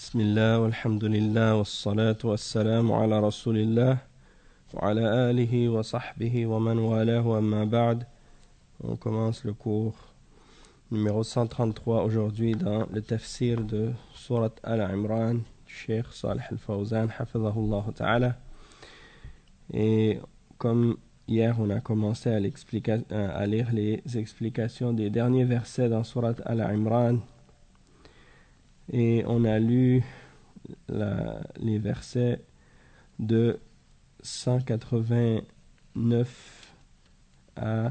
بسم الله والحمد لله والصلاة والسلام على رسول الله وعلى آله وصحبه ومن والاه أما بعد. On commence le cours numéro 133 aujourd'hui dans le tafsir de Surat Al-Imran du Cheikh Salih Al-Fawzan hafidhahullah ta'ala. Et comme hier on a commencé à lire les explications des derniers versets dans Surat Al-Imran, et on a lu les versets de 189 à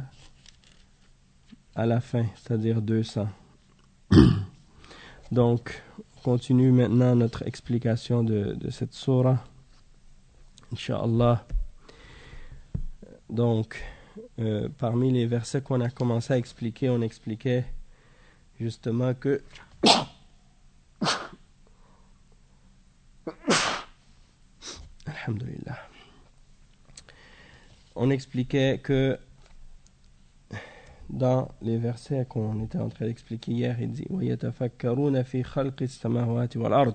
la fin, c'est-à-dire 200. Donc, on continue maintenant notre explication de cette sourate, Inch'Allah. Donc, parmi les versets qu'on a commencé à expliquer, on expliquait justement que Alhamdulillah. On expliquait que dans les versets qu'on était en train d'expliquer hier, il dit وَيَتَفَكَّرُونَ فِي خَلْقِ السَّمَاوَاتِ وَالْأَرْضِ.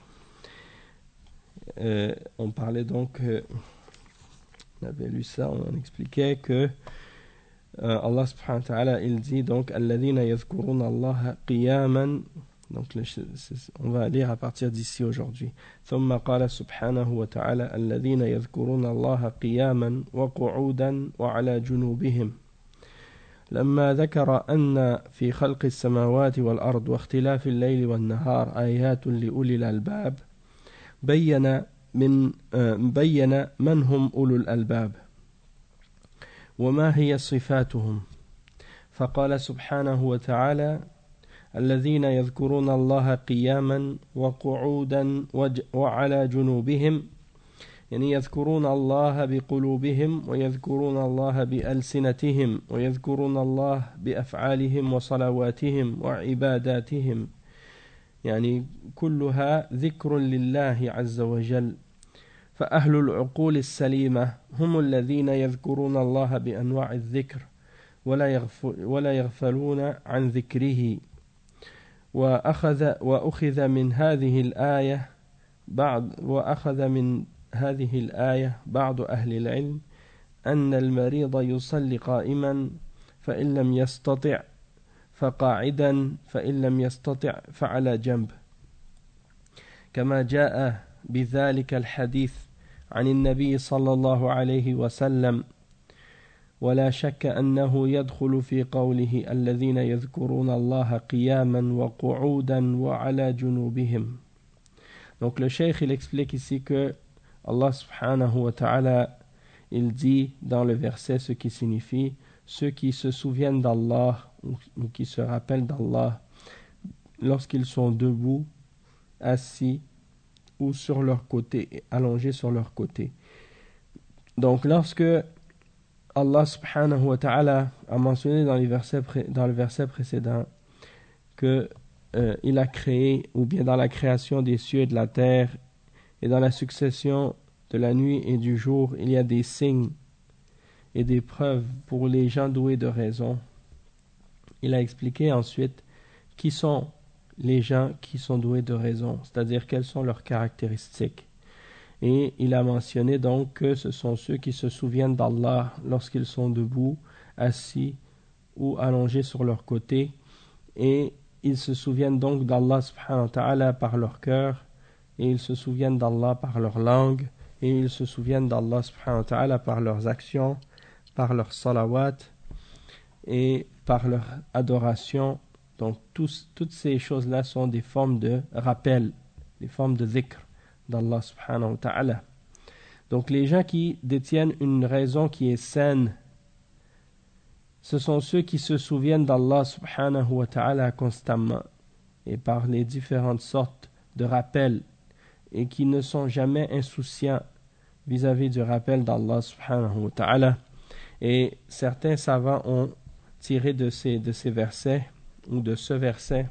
On parlait donc, on avait lu ça, on expliquait que Allah subhanahu wa ta'ala, il dit donc الَّذِينَ يَذْكُرُونَ اللَّهَ قِيَامًا. Donc on va lire à partir d'ici aujourd'hui. ثم قال سبحانه وتعالى الذين يذكرون الله قياما وقعودا وعلى جنوبهم. لما ذكر أن في خلق السماوات والأرض واختلاف الليل والنهار آيات لأولي الألباب بين من هم أولو الألباب وما هي صفاتهم. فقال سبحانه وتعالى الذين يذكرون الله قياما وقعودا وعلى جنوبهم، يعني يذكرون الله بقلوبهم ويذكرون الله بألسنتهم ويذكرون الله بأفعالهم وصلواتهم وعباداتهم، يعني كلها ذكر لله عز وجل. فأهل العقول السليمة هم الذين يذكرون الله بأنواع الذكر ولا يغفلون عن ذكره. وأخذ من هذه الآية بعض أهل العلم أن المريض يصلي قائما فإن لم يستطع فقاعدا فإن لم يستطع فعلى جنب، كما جاء بذلك الحديث عن النبي صلى الله عليه وسلم. ولا شك أنه يدخل في قوله الذين يذكرون الله قياما وقعودا وعلى جنوبهم. Donc le cheikh il explique ici que Allah subhanahu wa ta'ala il dit dans le verset ce qui signifie ceux qui se souviennent d'Allah ou qui se rappellent d'Allah lorsqu'ils sont debout, assis ou sur leur côté, allongés sur leur côté. Donc lorsque Allah subhanahu wa ta'ala a mentionné dans le verset précédent que il a créé, ou bien dans la création des cieux et de la terre et dans la succession de la nuit et du jour, il y a des signes et des preuves pour les gens doués de raison. Il a expliqué ensuite qui sont les gens qui sont doués de raison, c'est-à-dire quelles sont leurs caractéristiques. Et il a mentionné donc que ce sont ceux qui se souviennent d'Allah lorsqu'ils sont debout, assis ou allongés sur leur côté. Et ils se souviennent donc d'Allah subhanahu wa ta'ala par leur cœur, et ils se souviennent d'Allah par leur langue, et ils se souviennent d'Allah subhanahu wa ta'ala par leurs actions, par leur salawat et par leur adoration. Donc toutes ces choses-là sont des formes de rappel, des formes de dhikr d'Allah subhanahu wa ta'ala. Donc les gens qui détiennent une raison qui est saine, ce sont ceux qui se souviennent d'Allah subhanahu wa ta'ala constamment et par les différentes sortes de rappels et qui ne sont jamais insouciants vis-à-vis du rappel d'Allah subhanahu wa ta'ala. Et certains savants ont tiré de ces versets ou de ce verset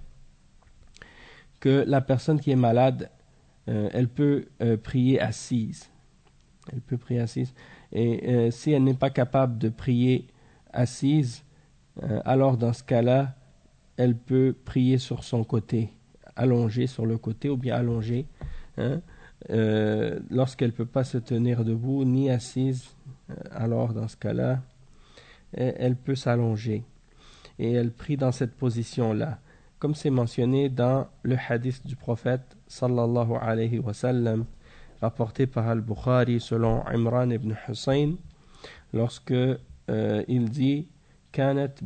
que la personne qui est malade elle peut prier assise. Elle peut prier assise. Et si elle n'est pas capable de prier assise, alors dans ce cas-là, elle peut prier sur son côté, allongée sur le côté ou bien allongée, hein, lorsqu'elle ne peut pas se tenir debout ni assise, alors dans ce cas-là, elle peut s'allonger et elle prie dans cette position-là, comme c'est mentionné dans le hadith du prophète sallallahu alayhi wa sallam, rapporté par Al-Bukhari selon Imran ibn Hussein, lorsque il dit كانت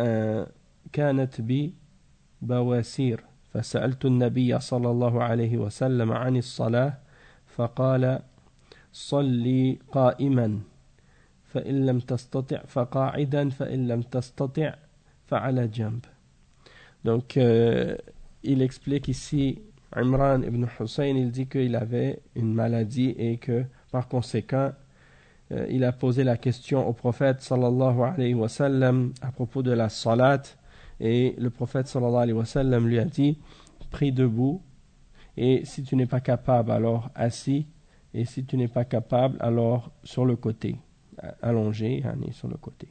بي بواسير فسألت النبي صلى الله عليه وسلم عن الصلاة فقال صلي قائما فإن لم تستطع فقاعدا فإن لم تستطع فعلى جنب. Donc il explique ici, Imran ibn Hussein, il dit qu'il avait une maladie et que par conséquent il a posé la question au prophète sallallahu alayhi wa sallam à propos de la salat, et le prophète sallallahu alayhi wa sallam lui a dit prie debout, et si tu n'es pas capable alors assis, et si tu n'es pas capable alors sur le côté, allongé sur le côté.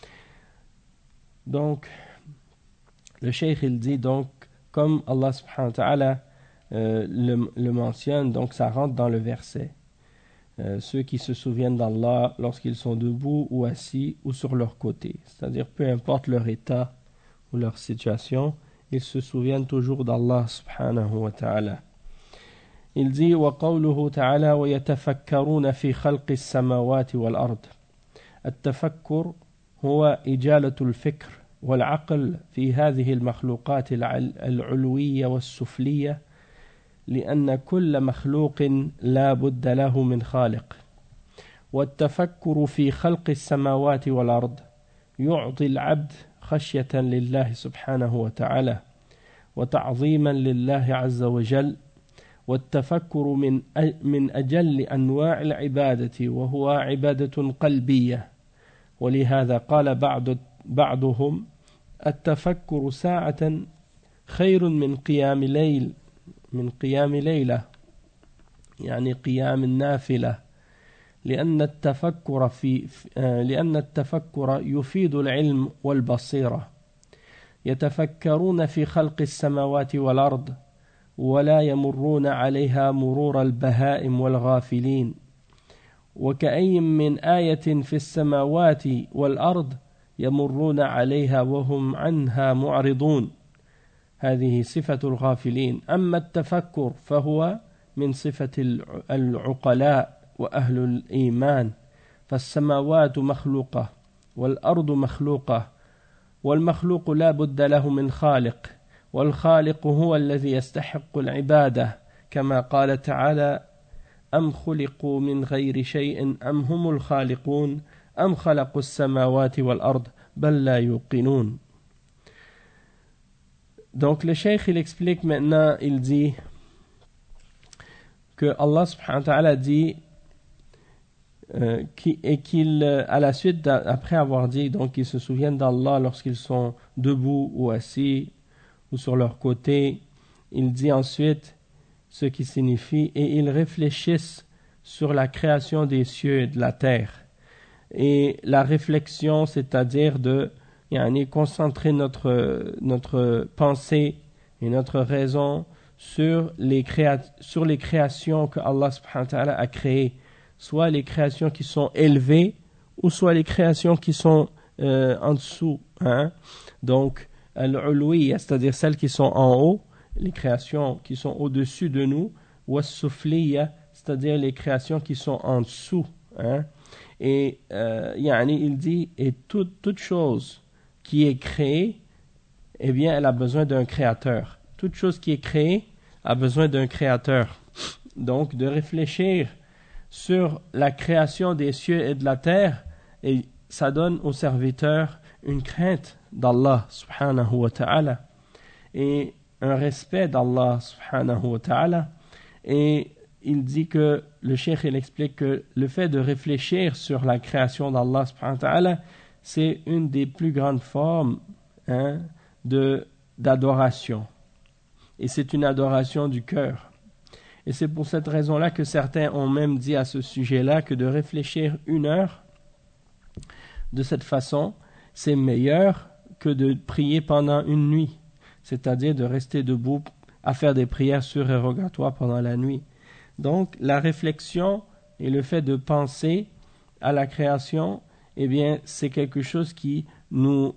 Donc le cheikh il dit, donc comme Allah subhanahu wa ta'ala le mentionne, donc ça rentre dans le verset. Ceux qui se souviennent d'Allah lorsqu'ils sont debout ou assis ou sur leur côté, c'est-à-dire peu importe leur état ou leur situation, ils se souviennent toujours d'Allah subhanahu wa ta'ala. Il dit وقوله تعالى ويتفكرون في خلق السماوات والأرض. التفكر هو إجالة الفكر والعقل في هذه المخلوقات العلوية والسفلية، لأن كل مخلوق لا بد له من خالق. والتفكر في خلق السماوات والأرض يعطي العبد خشية لله سبحانه وتعالى وتعظيما لله عز وجل. والتفكر من أجل أنواع العبادة، وهو عبادة قلبية، ولهذا قال بعضهم التفكر ساعة خير من قيام ليلة، يعني قيام النافلة، لأن التفكر يفيد العلم والبصيرة. يتفكرون في خلق السماوات والأرض ولا يمرون عليها مرور البهائم والغافلين، وكأي من آية في السماوات والأرض يمرون عليها وهم عنها معرضون. هذه صفة الغافلين. أما التفكر فهو من صفة العقلاء وأهل الإيمان، فالسماوات مخلوقة والأرض مخلوقة، والمخلوق لا بد له من خالق، والخالق هو الذي يستحق العبادة، كما قال تعالى أم خلقوا من غير شيء أم هم الخالقون أم خلقوا السماوات والأرض بل لا يوقنون. Donc le cheikh il explique maintenant, il dit que Allah subhanahu wa ta'ala dit à la suite, après avoir dit donc qu'ils se souviennent d'Allah lorsqu'ils sont debout ou assis ou sur leur côté, il dit ensuite ce qui signifie et ils réfléchissent sur la création des cieux et de la terre. Et la réflexion, c'est-à-dire de concentrer notre pensée et notre raison sur les créations que Allah subhanahu wa ta'ala a créées, soit les créations qui sont élevées ou soit les créations qui sont en dessous, donc al-ulwiyya, c'est-à-dire celles qui sont en haut, les créations qui sont au-dessus de nous, ou as-sufliyya, c'est-à-dire les créations qui sont en dessous, et il dit, et toute chose qui est créée, eh bien elle a besoin d'un créateur. Toute chose qui est créée a besoin d'un créateur. Donc de réfléchir sur la création des cieux et de la terre, et ça donne au serviteur une crainte d'Allah subhanahu wa ta'ala et un respect d'Allah subhanahu wa ta'ala. Et il dit que le cheikh il explique que le fait de réfléchir sur la création d'Allah subhanahu wa ta'ala, c'est une des plus grandes formes d'adoration, et c'est une adoration du cœur. Et c'est pour cette raison-là que certains ont même dit à ce sujet-là que de réfléchir 1 heure de cette façon, c'est meilleur que de prier pendant une nuit, c'est-à-dire de rester debout à faire des prières surérogatoires pendant la nuit. Donc, la réflexion et le fait de penser à la création, eh bien, c'est quelque chose qui nous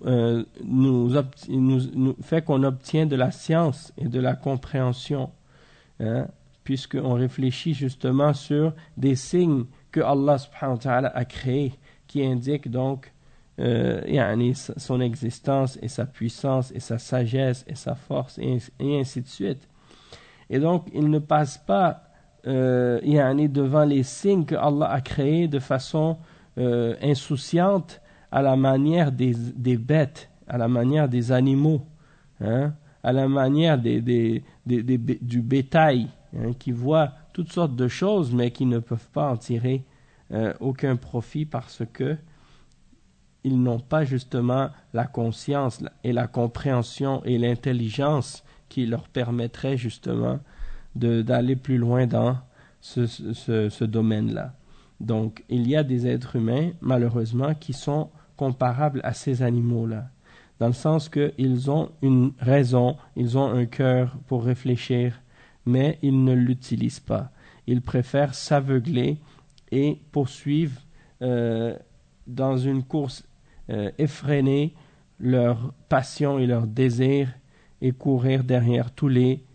fait qu'on obtient de la science et de la compréhension, hein, puisqu'on réfléchit justement sur des signes que Allah subhanahu wa ta'ala a créés, qui indiquent donc son existence et sa puissance et sa sagesse et sa force et ainsi de suite. Et donc, il ne passe pas devant les signes que Allah a créés de façon insouciante, à la manière des bêtes, à la manière des animaux, hein, à la manière du bétail, hein, qui voient toutes sortes de choses, mais qui ne peuvent pas en tirer aucun profit parce que ils n'ont pas justement la conscience et la compréhension et l'intelligence qui leur permettraient justement d'aller plus loin dans ce domaine-là. Donc, il y a des êtres humains, malheureusement, qui sont comparables à ces animaux-là, dans le sens qu'ils ont une raison, ils ont un cœur pour réfléchir, mais ils ne l'utilisent pas. Ils préfèrent s'aveugler et poursuivre dans une course effrénée leur passion et leur désir et courir derrière toutes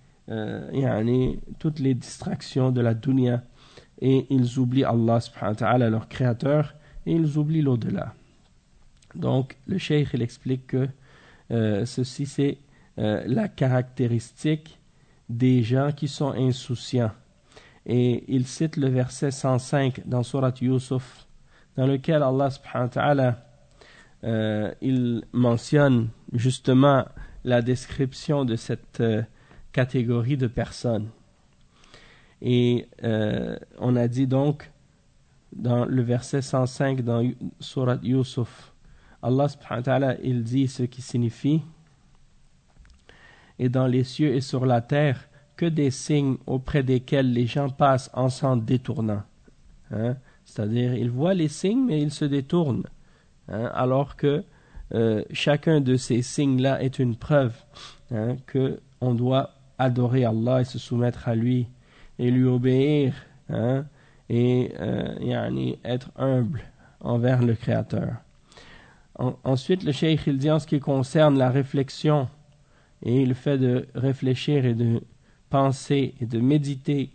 les distractions de la dunya, et ils oublient Allah subhanahu wa ta'ala, leur créateur, et ils oublient l'au-delà. Donc le cheikh il explique que ceci c'est la caractéristique des gens qui sont insouciants, et il cite le verset 105 dans Surat Yusuf, dans lequel Allah subhanahu wa ta'ala il mentionne justement la description de cette catégorie de personnes. Et on a dit donc dans le verset 105 dans Surat Yusuf, Allah subhanahu wa ta'ala il dit ce qui signifie: et dans les cieux et sur la terre que des signes auprès desquels les gens passent en s'en détournant, hein? C'est-à-dire ils voient les signes mais ils se détournent, hein? Alors que chacun de ces signes-là est une preuve, hein, que on doit adorer Allah et se soumettre à lui et lui obéir, hein, et être humble envers le Créateur. Ensuite, le cheikh il dit en ce qui concerne la réflexion et le fait de réfléchir et de penser et de méditer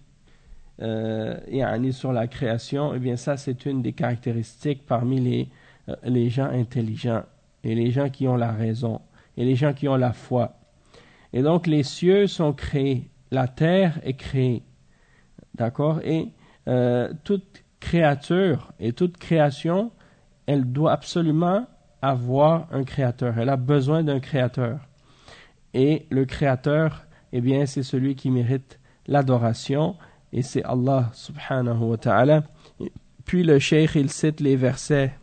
sur la création, eh bien ça c'est une des caractéristiques parmi les gens intelligents et les gens qui ont la raison et les gens qui ont la foi. Et donc les cieux sont créés, la terre est créée, d'accord, et toute créature et toute création, elle doit absolument avoir un créateur, elle a besoin d'un créateur, et le créateur, eh bien c'est celui qui mérite l'adoration, et c'est Allah subhanahu wa ta'ala. Puis le cheikh il cite les versets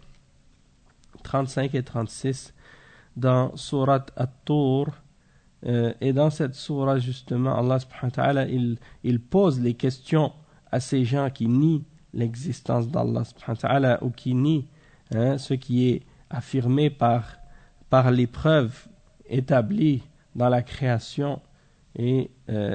35 et 36 dans Surat At-Tur, et dans cette sourate justement Allah subhanahu wa ta'ala il pose les questions à ces gens qui nient l'existence d'Allah subhanahu wa ta'ala, ou qui nient ce qui est affirmé par les preuves établies dans la création et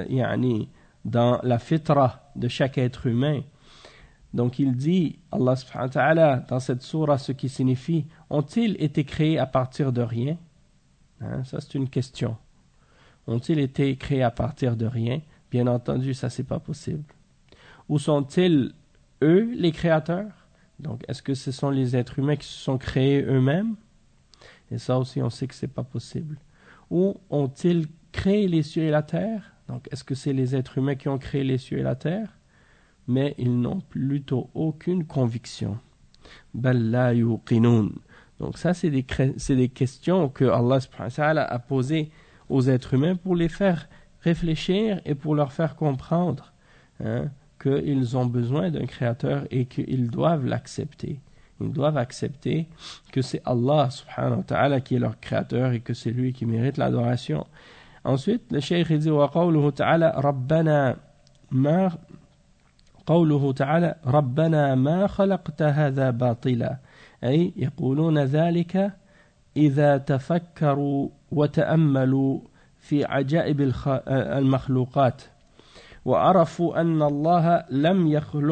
dans la fitra de chaque être humain. Donc il dit, Allah subhanahu wa ta'ala, dans cette sourate, ce qui signifie: ont-ils été créés à partir de rien? Ça c'est une question. Ont-ils été créés à partir de rien? Bien entendu, ça c'est pas possible. Ou sont-ils eux les créateurs? Donc est-ce que ce sont les êtres humains qui se sont créés eux-mêmes? Et ça aussi on sait que c'est pas possible. Ou ont-ils créé les cieux et la terre? Donc est-ce que c'est les êtres humains qui ont créé les cieux et la terre? Mais ils n'ont plutôt aucune conviction. Bal la yuqinun. Donc ça c'est des questions que Allah subhanahu wa ta'ala a posées aux êtres humains pour les faire réfléchir et pour leur faire comprendre, hein, qu'ils ont besoin d'un créateur et qu'ils doivent l'accepter. Ils doivent accepter que c'est Allah subhanahu wa ta'ala qui est leur créateur et que c'est lui qui mérite l'adoration. Ensuite, le cheikh dit wa qawluhu ta'ala rabbana ma قوله تعالى ربنا ما خلقت هذا باطلا أي يقولون ذلك إذا تفكروا وتأملوا في عجائب المخلوقات وعرفوا أن الله لم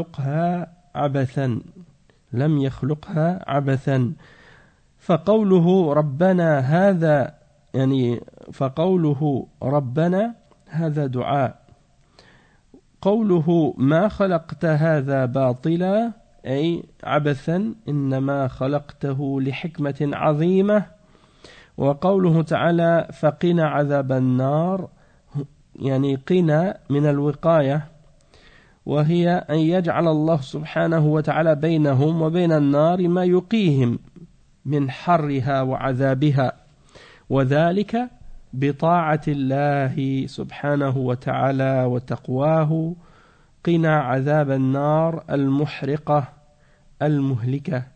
يخلقها عبثا فقوله ربنا هذا دعاء قوله ما خلقت هذا باطلا أي عبثا إنما خلقته لحكمة عظيمة وقوله تعالى فقنا عذاب النار يعني قنا من الوقاية وهي أن يجعل الله سبحانه وتعالى بينهم وبين النار ما يقيهم من حرها وعذابها وذلك بطاعة الله سبحانه وتعالى وتقواه قنا عذاب النار المحرقة المهلكة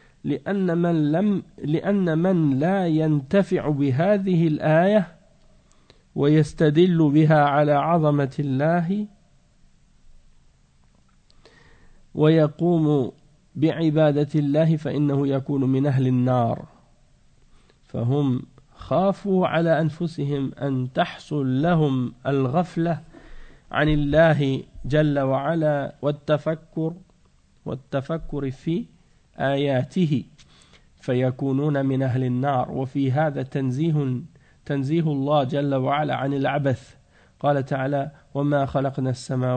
لأن من لا ينتفع بهذه الآية ويستدل بها على عظمة الله ويقوم بعبادة الله فإنه يكون من أهل النار فهم خافوا على أنفسهم أن تحصل لهم الغفلة عن الله جل وعلا والتفكر في آياته فيكونون من أهل النار وفي هذا تنزيه الله جل وعلا عن العبث قال تعالى وما خلقنا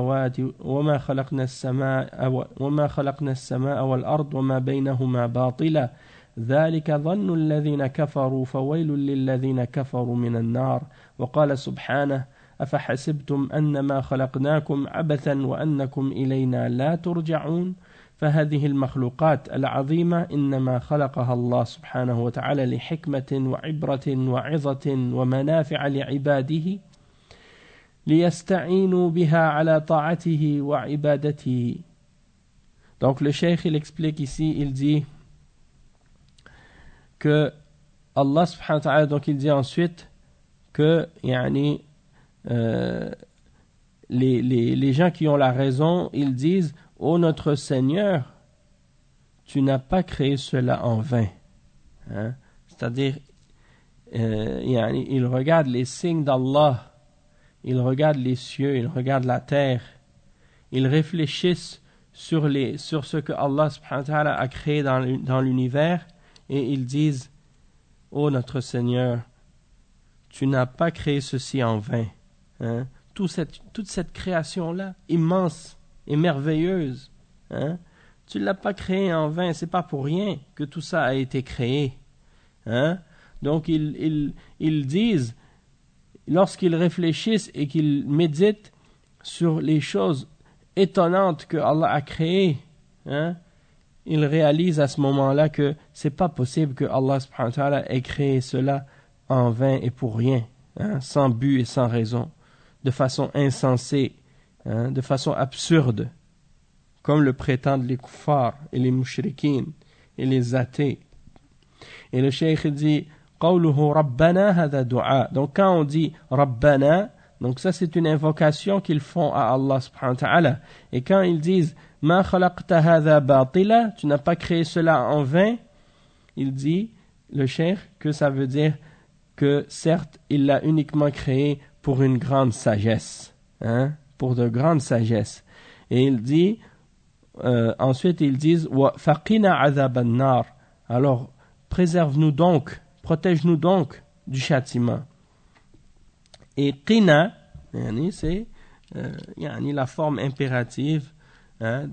السماء والأرض وما بينهما باطلا ذلك ظن الذين كفروا فويل للذين كفروا من النار وقال سبحانه أفحسبتم أنما خلقناكم عبثا وأنكم إلينا لا ترجعون فهذه المخلوقات العظيمة إنما خلقها الله سبحانه وتعالى لحكمة وعبرة وعظة ومنافع لعباده ليستعينوا بها على طاعته وعبادته. Donc le cheikh il explique ici, il dit que Allah subhanahu wa ta'ala, donc il dit ensuite que les gens qui ont la raison, ils disent ô notre Seigneur, tu n'as pas créé cela en vain. Hein? C'est-à-dire, ils regardent les signes d'Allah, ils regardent les cieux, ils regardent la terre, ils réfléchissent sur ce que Allah subhanahu wa ta'ala a créé dans l'univers et ils disent ô notre Seigneur, tu n'as pas créé ceci en vain. Hein? Toute cette création-là, immense et merveilleuse, hein? Tu ne l'as pas créé en vain, c'est pas pour rien que tout ça a été créé. Hein? Donc ils disent, lorsqu'ils réfléchissent et qu'ils méditent sur les choses étonnantes que Allah a créées, hein, ils réalisent à ce moment-là que c'est pas possible que Allah subhanahu wa ta'ala ait créé cela en vain et pour rien, hein, sans but et sans raison, de façon insensée, hein, de façon absurde, comme le prétendent les kuffars et les mushrikines et les athées. Et le cheikh dit qawluhu rabbana hadha du'a. Donc quand on dit rabbana, donc ça c'est une invocation qu'ils font à Allah subhanahu wa ta'ala. Et quand ils disent ma khalaqta hadha batila, tu n'as pas créé cela en vain, il dit le cheikh que ça veut dire que certes il l'a uniquement créé pour une grande sagesse, hein, pour de grandes sagesses. Et il dit ensuite ils disent wa faqina azab an-nar. Alors préserve-nous donc, protège-nous donc du châtiment. Et qina, c'est la forme impérative, hein,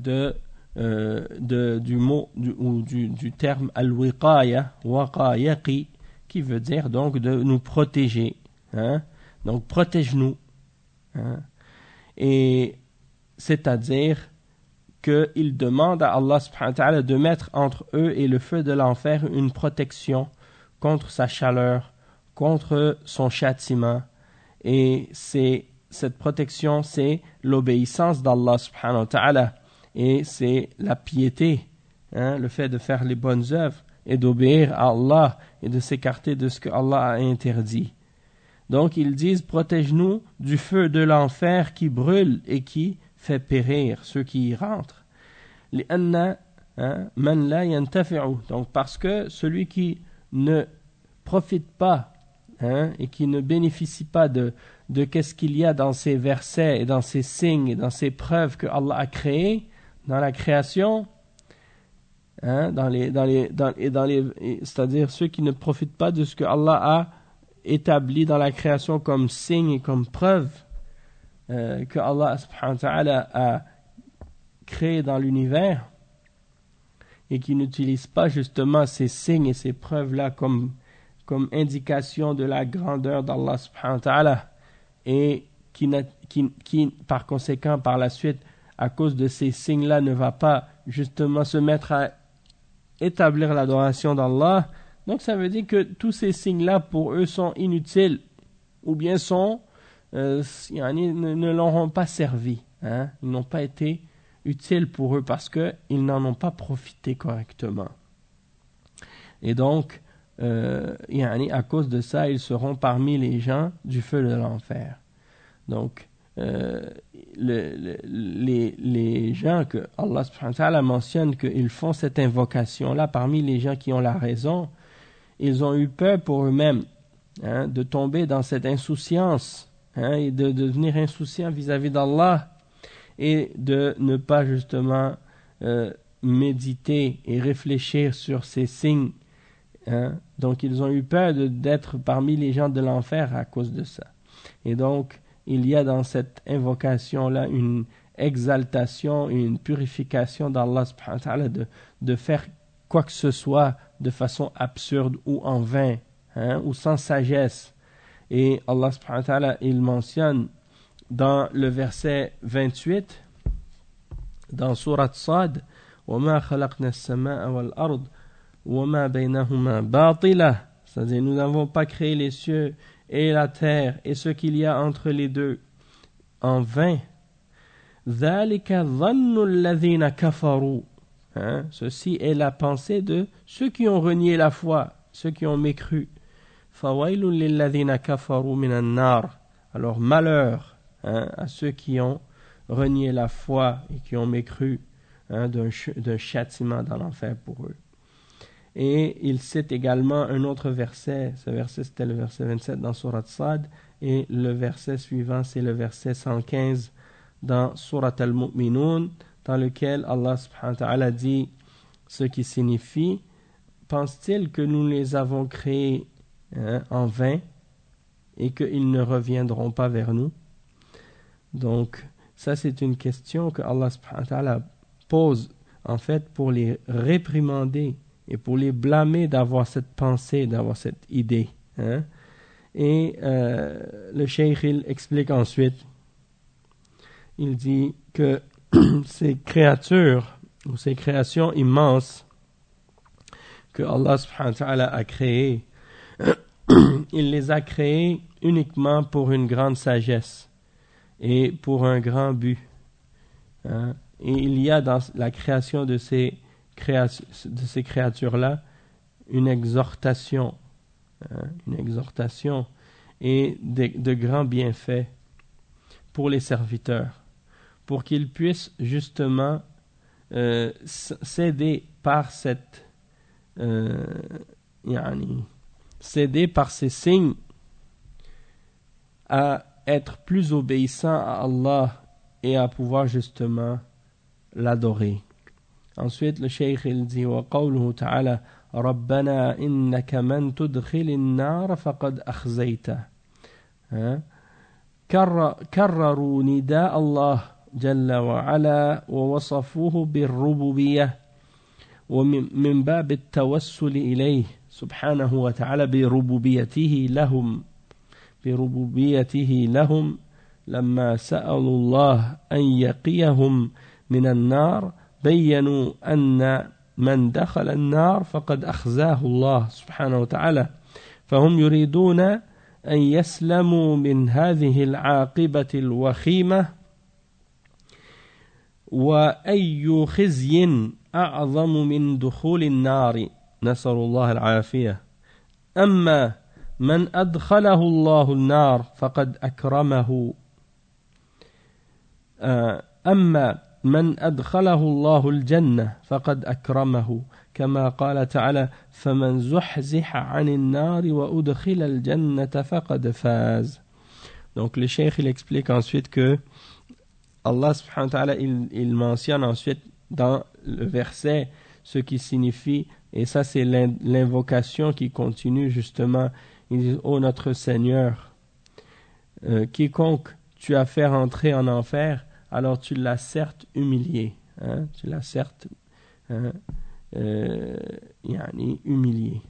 du mot du terme al-wiqaya, waqayaqi, qui veut dire donc de nous protéger. Hein? Donc protège-nous. Hein? Et c'est-à-dire qu'ils demandent à Allah subhanahu wa ta'ala de mettre entre eux et le feu de l'enfer une protection contre sa chaleur, contre son châtiment. Et cette protection, c'est l'obéissance d'Allah subhanahu wa ta'ala. Et c'est la piété, hein, le fait de faire les bonnes œuvres et d'obéir à Allah et de s'écarter de ce que Allah a interdit. Donc ils disent protège-nous du feu de l'enfer qui brûle et qui fait périr ceux qui y rentrent. Donc parce que celui qui ne profite pas et qui ne bénéficient pas de qu'est-ce qu'il y a dans ces versets et dans ces signes et dans ces preuves que Allah a créées dans la création, c'est-à-dire ceux qui ne profitent pas de ce que Allah a établi dans la création comme signe et comme preuve que Allah subhanahu wa ta'ala a créé dans l'univers, et qui n'utilisent pas justement ces signes et ces preuves-là comme indication de la grandeur d'Allah subhanahu wa ta'ala, et qui par conséquent par la suite, à cause de ces signes-là, ne va pas justement se mettre à établir l'adoration d'Allah. Donc ça veut dire que tous ces signes-là pour eux sont inutiles, ou bien ne leur ont pas servi, ils n'ont pas été utiles pour eux parce qu'ils n'en ont pas profité correctement. Et donc à cause de ça, ils seront parmi les gens du feu de l'enfer. Donc les gens que Allah subhanahu wa ta'ala mentionne qu'ils font cette invocation-là, parmi les gens qui ont la raison, ils ont eu peur pour eux-mêmes de tomber dans cette insouciance et de devenir insouciants vis-à-vis d'Allah, et de ne pas justement méditer et réfléchir sur ces signes. Donc ils ont eu peur d'être parmi les gens de l'enfer à cause de ça. Et donc il y a dans cette invocation-là une exaltation, une purification d'Allah subhanahu wa ta'ala de faire quoi que ce soit de façon absurde ou en vain, ou sans sagesse. Et Allah subhanahu wa ta'ala, il mentionne dans le verset 28 dans sourate Sad, وَمَا خَلَقْنَا السَّمَاءَ وَالْأَرْضَ وَمَا بَيْنَهُمَا بَاطِلًا, c'est-à-dire nous n'avons pas créé les cieux et la terre et ce qu'il y a entre les deux en vain. ذَلِكَ ظَنُّ الَّذِينَ كَفَرُوا, ceci est la pensée de ceux qui ont renié la foi, ceux qui ont mécru. فَوَيْلٌ لِلَّذِينَ كَفَرُوا مِنَ النَّارِ, alors malheur à ceux qui ont renié la foi et qui ont mécru d'un châtiment dans l'enfer pour eux. Et il cite également un autre verset, ce verset c'était le verset 27 dans Surat Sad, et le verset suivant c'est le verset 115 dans Surat Al-Mu'minun, dans lequel Allah subhanahu wa ta'ala dit ce qui signifie: pense-t-il que nous les avons créés en vain et qu'ils ne reviendront pas vers nous? Donc ça c'est une question que Allah subhanahu wa ta'ala pose en fait pour les réprimander et pour les blâmer d'avoir cette pensée, d'avoir cette idée. Et le cheikh il explique ensuite, il dit que ces créatures ou ces créations immenses que Allah subhanahu wa ta'ala a créées, il les a créées uniquement pour une grande sagesse et pour un grand but. Et il y a dans la création de ces créatures-là une exhortation et de grands bienfaits pour les serviteurs, pour qu'ils puissent justement céder par ces signes à être plus obéissants à Allah et à pouvoir justement l'adorer. Ensuite, le cheikh il dit وقوله تعالى ربنا إنك من تدخل النار فقد أخزيته. كرروا نداء الله جل وعلا ووصفوه بالربوبية ومن باب التوسل إليه سبحانه وتعالى بربوبيته لهم لما سألوا الله أن يقيهم من النار بيّنوا أن من دخل النار فقد أخزاه الله سبحانه وتعالى فهم يريدون أن يسلموا من هذه العاقبة الوخيمة وأي خزي أعظم من دخول النار نسأل الله العافية أما من أدخله الله النار فقد أكرمه أما من أدخله الله الجنة فقد أكرمه كما قال تعالى فمن زحزح عن النار وأدخل الجنة فقد فاز. Donc le cheikh il explique ensuite que Allah subhanahu wa ta'ala il mentionne ensuite dans le verset ce qui signifie, et ça c'est l'invocation qui continue justement, il dit ô notre Seigneur, quiconque tu as fait rentrer en enfer, alors tu l'as certes humilié, tu l'as certes humilié.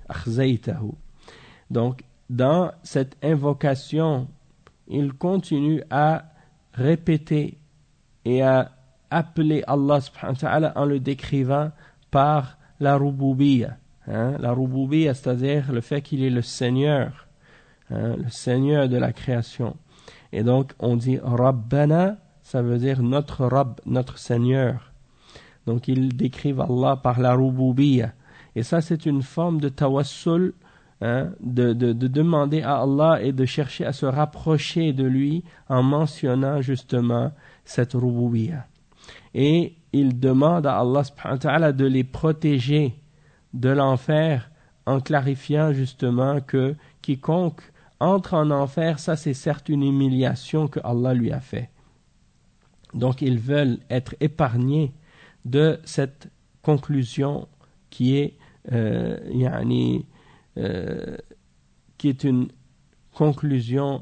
Donc dans cette invocation il continue à répéter et à appeler Allah subhanahu wa ta'ala en le décrivant par la rububiyya. La rububiyya, c'est-à-dire le fait qu'il est le Seigneur, le Seigneur de la création. Et donc on dit Rabbana, ça veut dire notre Rabb, notre Seigneur. Donc ils décrivent Allah par la rububiyya. Et ça c'est une forme de tawassul, de demander à Allah et de chercher à se rapprocher de lui en mentionnant justement cette rububiyya. Et il demande à Allah subhanahu wa ta'ala de les protéger de l'enfer en clarifiant justement que quiconque entre en enfer, ça c'est certes une humiliation que Allah lui a fait. Donc ils veulent être épargnés de cette conclusion qui est une conclusion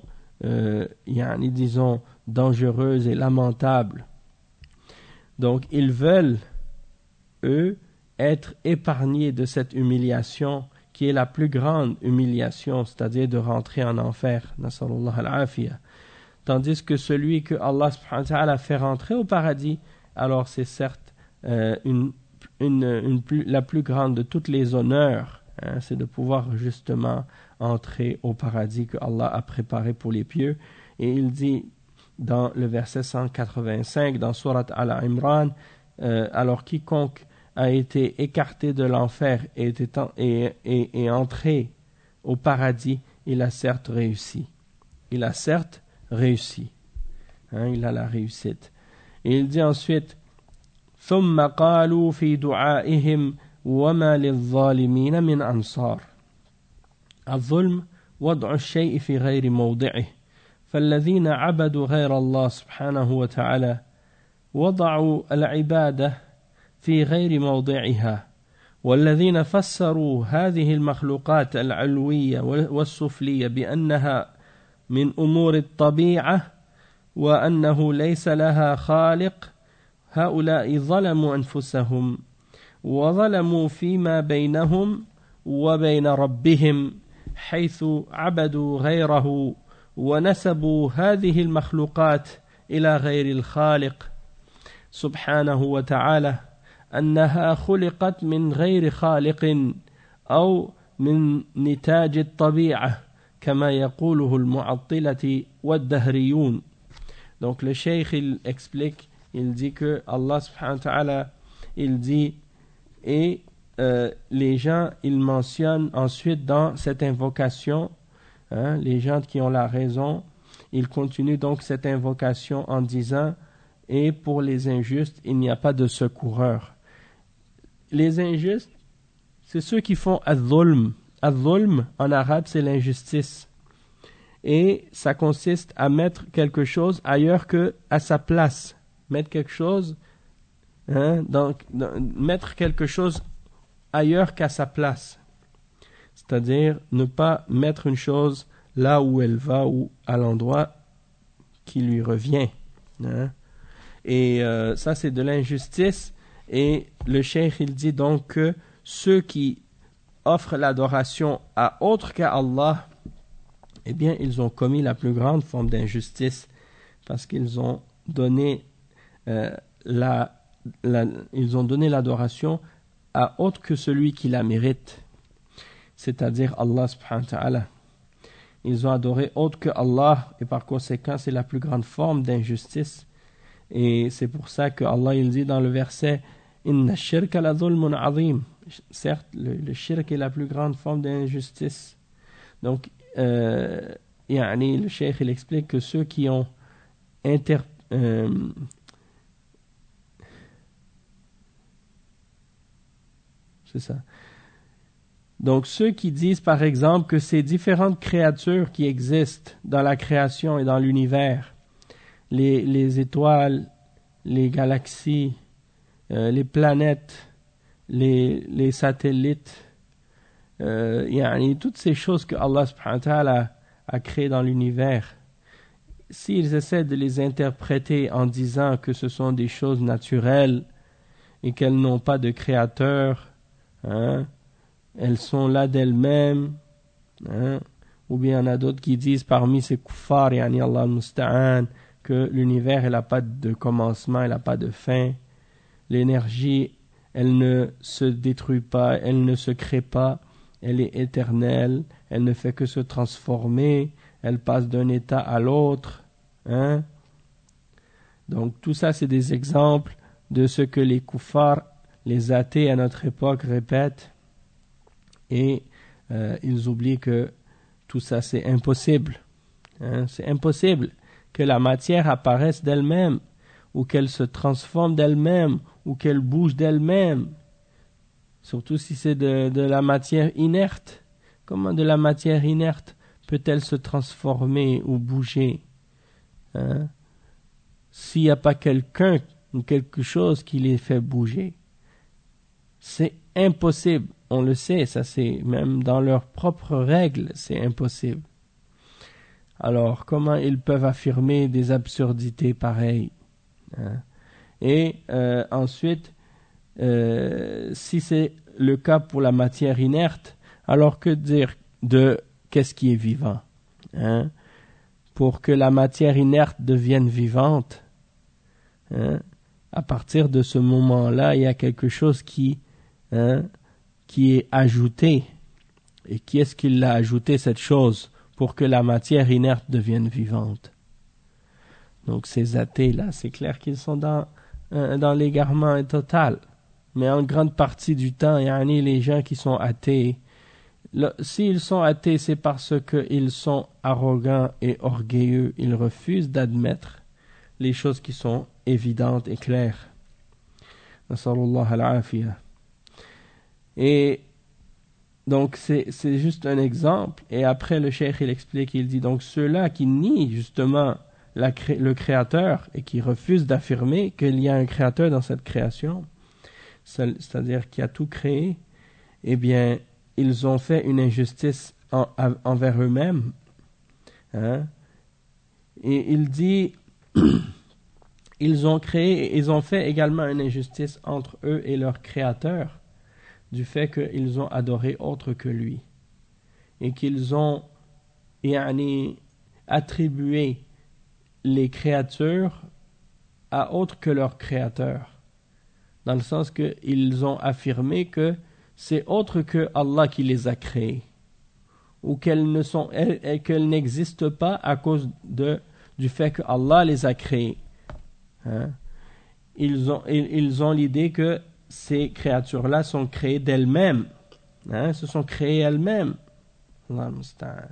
disons dangereuse et lamentable. Donc ils veulent eux être épargnés de cette humiliation qui est la plus grande humiliation, c'est-à-dire de rentrer en enfer, nasallallahu al-afiyah. Tandis que celui que Allah subhanahu wa ta'ala fait rentrer au paradis, alors c'est certes la plus grande de toutes les honneurs, c'est de pouvoir justement entrer au paradis que Allah a préparé pour les pieux. Et il dit dans le verset 185 dans Surat Al-Imran, alors quiconque a été écarté de l'enfer et entré au paradis, il a certes réussi. Il a certes réussi. Il a la réussite. Et il dit ensuite ثم قالوا في دعائهم وما للظالمين من أنصار. الظلم وضع الشيء في غير موضعه، فالذين عبدوا غير الله سبحانه وتعالى وضعوا العبادة في غير موضعها، والذين فسروا هذه المخلوقات العلوية والسفلية بأنها من أمور الطبيعة وأنه ليس لها خالق، هؤلاء ظلموا أنفسهم وظلموا فيما بينهم وبين ربهم حيث عبدوا غيره ونسبوا هذه المخلوقات إلى غير الخالق سبحانه وتعالى أنها خلقت من غير خالق أو من نتاج الطبيعة كما يقوله المعطلة والدهريون. Donc le cheikh il explique, il dit que Allah subhanahu wa ta'ala il dit et les gens ils mentionnent ensuite dans cette invocation, les gens qui ont la raison, ils continuent donc cette invocation en disant et pour les injustes il n'y a pas de secoureur. Les injustes c'est ceux qui font al-dhulm. Al-dhulm en arabe c'est l'injustice. Et ça consiste à mettre quelque chose ailleurs que à sa place. Mettre quelque chose, mettre quelque chose ailleurs qu'à sa place. C'est-à-dire ne pas mettre une chose là où elle va ou à l'endroit qui lui revient. Et ça c'est de l'injustice. Et le cheikh il dit donc que ceux qui offrent l'adoration à autre qu'Allah, eh bien ils ont commis la plus grande forme d'injustice parce qu'ils ont donné l'adoration à autre que celui qui la mérite, c'est-à-dire Allah subhanahu wa ta'ala. Ils ont adoré autre que Allah et par conséquent c'est la plus grande forme d'injustice. Et c'est pour ça que Allah il dit dans le verset Inna shirka la dhulmun azim. Certes, le shirk est la plus grande forme d'injustice. Donc, le cheikh il explique que ceux qui ont c'est ça. Donc ceux qui disent par exemple que ces différentes créatures qui existent dans la création et dans l'univers, les étoiles, les galaxies, les planètes, les satellites, toutes ces choses que Allah subhanahu wa ta'ala a créées dans l'univers, s'ils essaient de les interpréter en disant que ce sont des choses naturelles et qu'elles n'ont pas de créateur, elles sont là d'elles-mêmes, ou bien il y en a d'autres qui disent parmi ces kuffars, Allah al-Musta'an, que l'univers elle n'a pas de commencement, elle n'a pas de fin, l'énergie elle ne se détruit pas, elle ne se crée pas, elle est éternelle, elle ne fait que se transformer, elle passe d'un état à l'autre. Donc tout ça c'est des exemples de ce que les kuffars, les athées à notre époque répètent, et ils oublient que tout ça c'est impossible. C'est impossible que la matière apparaisse d'elle-même, ou qu'elle se transforme d'elle-même, ou qu'elle bouge d'elle-même. Surtout si c'est de la matière inerte. Comment de la matière inerte peut-elle se transformer ou bouger? S'il n'y a pas quelqu'un ou quelque chose qui les fait bouger. C'est impossible. On le sait, ça c'est même dans leurs propres règles, c'est impossible. Alors, comment ils peuvent affirmer des absurdités pareilles? Et ensuite, si c'est le cas pour la matière inerte, alors que dire de qu'est-ce qui est vivant? Pour que la matière inerte devienne vivante, à partir de ce moment-là, il y a quelque chose qui est ajouté. Et qui est-ce qui l'a ajouté, cette chose, pour que la matière inerte devienne vivante? Donc ces athées-là, c'est clair qu'ils sont dans l'égarement total. Mais en grande partie du temps, les gens qui sont athées, s'ils sont athées, c'est parce qu'ils sont arrogants et orgueilleux. Ils refusent d'admettre les choses qui sont évidentes et claires. Nasallallahu al-afiyah. Et donc c'est juste un exemple. Et après le cheikh il explique, il dit donc ceux-là qui nient justement le créateur et qui refusent d'affirmer qu'il y a un créateur dans cette création, c'est-à-dire qui a tout créé, eh bien ils ont fait une injustice envers eux-mêmes. Et il dit ils ont fait également une injustice entre eux et leur créateur, du fait qu'ils ont adoré autre que lui et qu'ils ont attribué les créatures à autre que leur créateur, dans le sens qu'ils ont affirmé que c'est autre que Allah qui les a créés, ou qu'elles n'existent pas à cause du fait que Allah les a créés. Ils ont l'idée que ces créatures-là sont créées d'elles-mêmes, se sont créées elles-mêmes. Allah musta'an.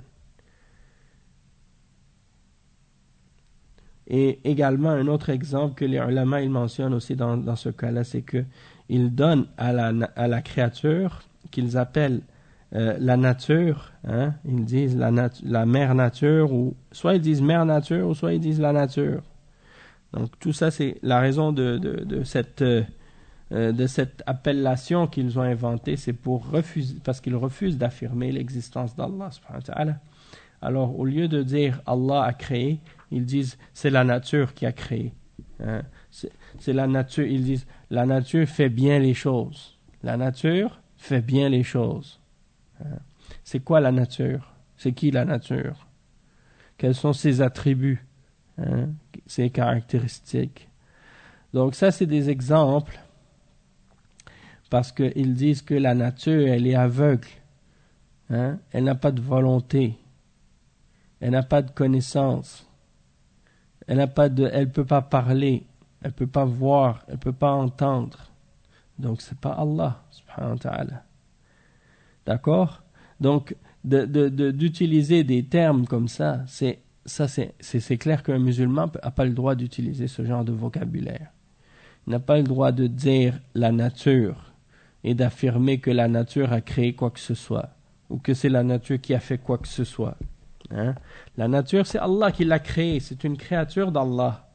Et également un autre exemple que les ulama ils mentionnent aussi dans ce cas-là, c'est que ils donnent à la créature qu'ils appellent la nature, ils disent la mère nature, ou soit ils disent mère nature, ou soit ils disent la nature. Donc tout ça c'est la raison de cette appellation qu'ils ont inventée, c'est pour refuser, parce qu'ils refusent d'affirmer l'existence d'Allah subhanahu wa ta'ala. Alors au lieu de dire Allah a créé, ils disent c'est la nature qui a créé. C'est la nature, ils disent la nature fait bien les choses. La nature fait bien les choses. C'est quoi la nature? C'est qui la nature? Quels sont ses attributs? Ses caractéristiques? Donc ça c'est des exemples, parce qu'ils disent que la nature elle est aveugle, elle n'a pas de volonté, elle n'a pas de connaissance, elle peut pas parler, elle peut pas voir, elle peut pas entendre. Donc c'est pas Allah subhanahu wa ta'ala. D'accord? Donc d'utiliser des termes comme ça, c'est clair qu'un musulman n'a pas le droit d'utiliser ce genre de vocabulaire. Il n'a pas le droit de dire la nature, et d'affirmer que la nature a créé quoi que ce soit, ou que c'est la nature qui a fait quoi que ce soit. Hein? La nature, c'est Allah qui l'a créée, c'est une créature d'Allah.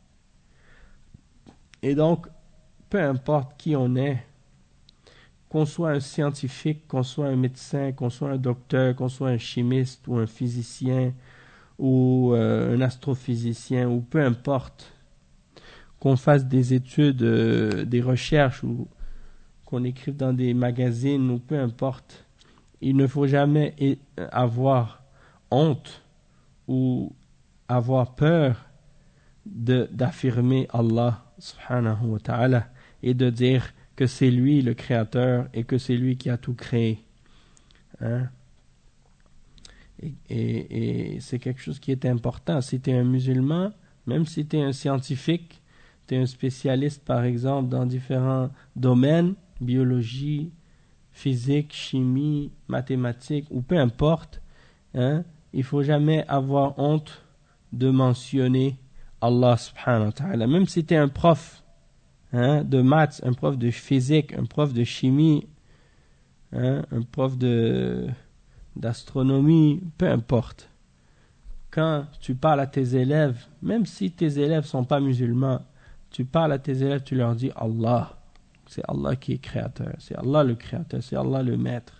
Et donc, peu importe qui on est, qu'on soit un scientifique, qu'on soit un médecin, qu'on soit un docteur, qu'on soit un chimiste ou un physicien ou un astrophysicien, ou peu importe, qu'on fasse des études, des recherches ou qu'on écrive dans des magazines ou peu importe, il ne faut jamais avoir honte ou avoir peur d'affirmer Allah subhanahu wa ta'ala et de dire que c'est lui le créateur et que c'est lui qui a tout créé. Hein? Et c'est quelque chose qui est important. Si tu es un musulman, même si tu es un scientifique, tu es un spécialiste par exemple dans différents domaines, biologie, physique, chimie, mathématiques ou peu importe, hein, il ne faut jamais avoir honte de mentionner Allah subhanahu wa ta'ala. Même si tu es un prof de maths, un prof de physique, un prof de chimie, un prof d'astronomie, peu importe. Quand tu parles à tes élèves, même si tes élèves ne sont pas musulmans, tu parles à tes élèves, tu leur dis Allah. C'est Allah qui est créateur, c'est Allah le créateur, c'est Allah le maître.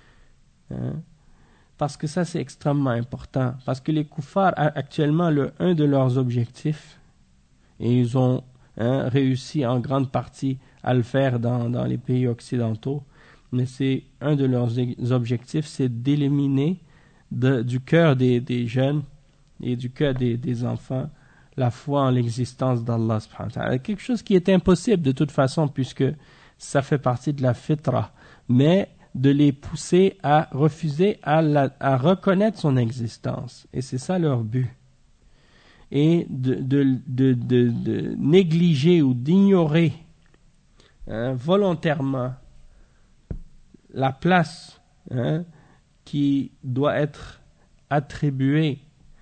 Parce que ça c'est extrêmement important. Parce que les koufars, actuellement, un de leurs objectifs, et ils ont réussi en grande partie à le faire dans les pays occidentaux, mais c'est un de leurs objectifs, c'est d'éliminer du cœur des jeunes et du cœur des enfants la foi en l'existence d'Allah subhanahu wa ta'ala. Quelque chose qui est impossible de toute façon puisque ça fait partie de la fitra, mais de les pousser à refuser à reconnaître son existence. Et c'est ça leur but. Et de négliger ou d'ignorer volontairement la place qui doit être attribuée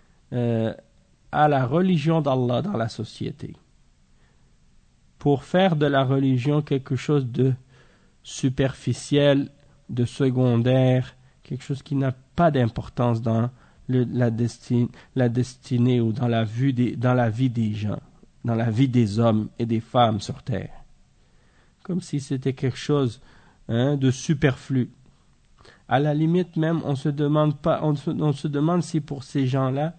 à la religion d'Allah dans la société, pour faire de la religion quelque chose de superficiel, de secondaire, quelque chose qui n'a pas d'importance dans la destinée ou dans la vie des gens, dans la vie des hommes et des femmes sur terre. Comme si c'était quelque chose de superflu. À la limite même, on se demande si pour ces gens-là,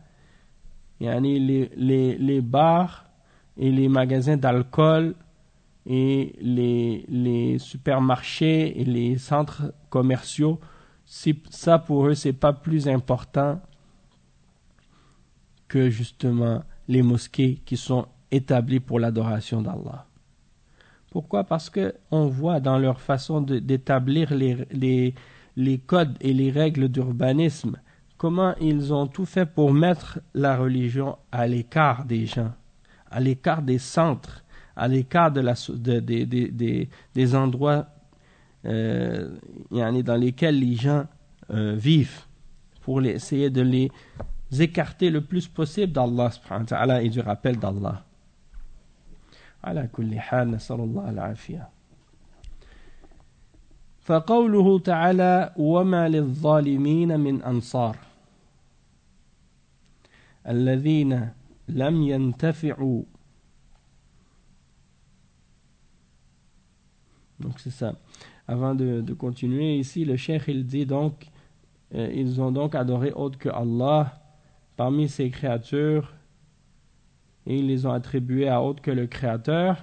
les bars et les magasins d'alcool et les supermarchés et les centres commerciaux, ça pour eux c'est pas plus important que justement les mosquées qui sont établies pour l'adoration d'Allah. Pourquoi? Parce que on voit dans leur façon d'établir les codes et les règles d'urbanisme comment ils ont tout fait pour mettre la religion à l'écart des gens, à l'écart des centres, à l'écart des endroits dans lesquels les gens vivent, pour essayer de les écarter le plus possible d'Allah subhanahu wa ta'ala et du rappel d'Allah. Ala kulli hal, nasallallahu al-afiyah. فقوله تعالى وما للظالمين من أنصار الذين لم ينتفعوا. Donc c'est ça. Avant de continuer ici, le cheikh il dit donc ils ont donc adoré autre que Allah parmi ses créatures et ils les ont attribués à autre que le créateur,